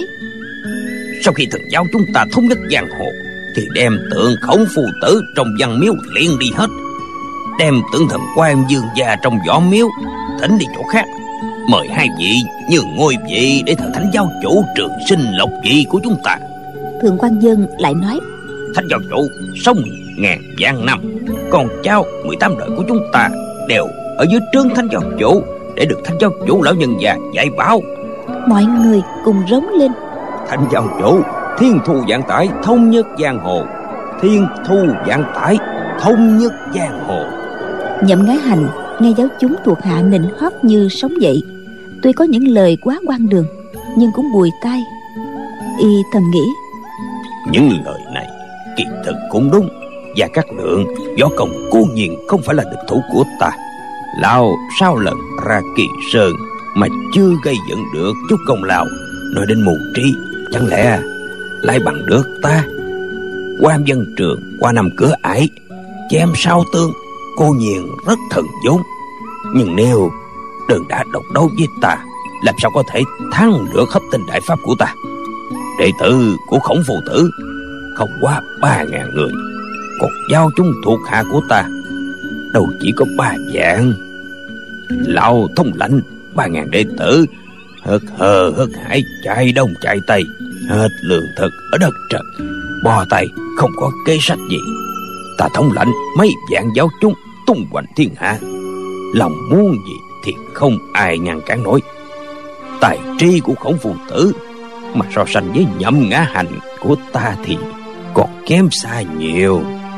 Sau khi thần giáo chúng ta thống nhất giang hồ thì đem tượng Khổng Phu Tử trong văn miếu liền đi hết, đem tượng thần Quan Dương gia trong võ miếu thỉnh đi chỗ khác, mời hai vị nhường ngôi vị để thờ Thánh giáo chủ trường sinh lộc vị của chúng ta. Thượng quan Dân lại nói: Thánh giáo chủ sống ngàn vạn năm, con cháu mười tám đời của chúng ta đều ở dưới trướng Thánh giáo chủ để được Thánh giáo chủ lão nhân già dạy bảo. Mọi người cùng rống lên: Thánh giáo chủ, thiên thu vạn tải, thống nhất giang hồ. Thiên thu vạn tải, thống nhất giang hồ. Nhậm Ngã Hành nghe giáo chúng thuộc hạ nịnh hót như sống dậy. Tuy có những lời quá hoang đường, nhưng cũng bùi tai. Y thầm nghĩ: những lời này kỳ thực cũng đúng. Và các lượng võ công cố nhiên không phải là địch thủ của ta. Lão sao lần ra Kỳ Sơn mà chưa gây dựng được chút công lao. Nói đến mù trí, chẳng lẽ lại bằng được ta? Quan Vân Trường qua năm cửa ải, chém sao tương, cô nhiên rất thần vốn. Nhưng nếu đơn đã độc đấu với ta, làm sao có thể thắng được hấp tinh đại pháp của ta? Đệ tử của Khổng Phu Tử không quá ba ngàn người, còn giao chúng thuộc hạ của ta đâu chỉ có ba vạn. Lão thống lãnh ba ngàn đệ tử, hớt hờ hớt hải, chạy đông chạy tây, hết lương thực ở đất trần, bò tay không có kế sách gì. Ta thống lãnh mấy vạn giáo chúng tung hoành thiên hạ, lòng muốn gì thì không ai ngăn cản nổi. Tài trí của Khổng Phu Tử mà so sánh với Nhậm Ngã Hành của ta thì còn kém xa nhiều.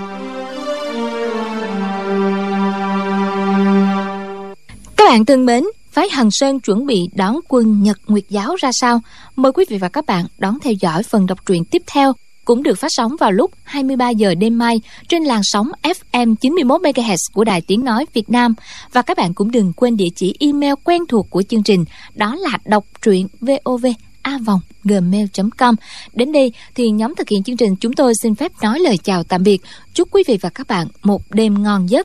Các bạn thân mến, phái Hằng Sơn chuẩn bị đón quân Nhật Nguyệt Giáo ra sao? Mời quý vị và các bạn đón theo dõi phần đọc truyện tiếp theo, cũng được phát sóng vào lúc hai mươi ba giờ đêm mai trên làn sóng ép em chín mươi mốt mê ga héc của Đài Tiếng Nói Việt Nam. Và các bạn cũng đừng quên địa chỉ email quen thuộc của chương trình, đó là đọc truyện vov a vòng gmail chấm com. Đến đây thì nhóm thực hiện chương trình chúng tôi xin phép nói lời chào tạm biệt. Chúc quý vị và các bạn một đêm ngon giấc.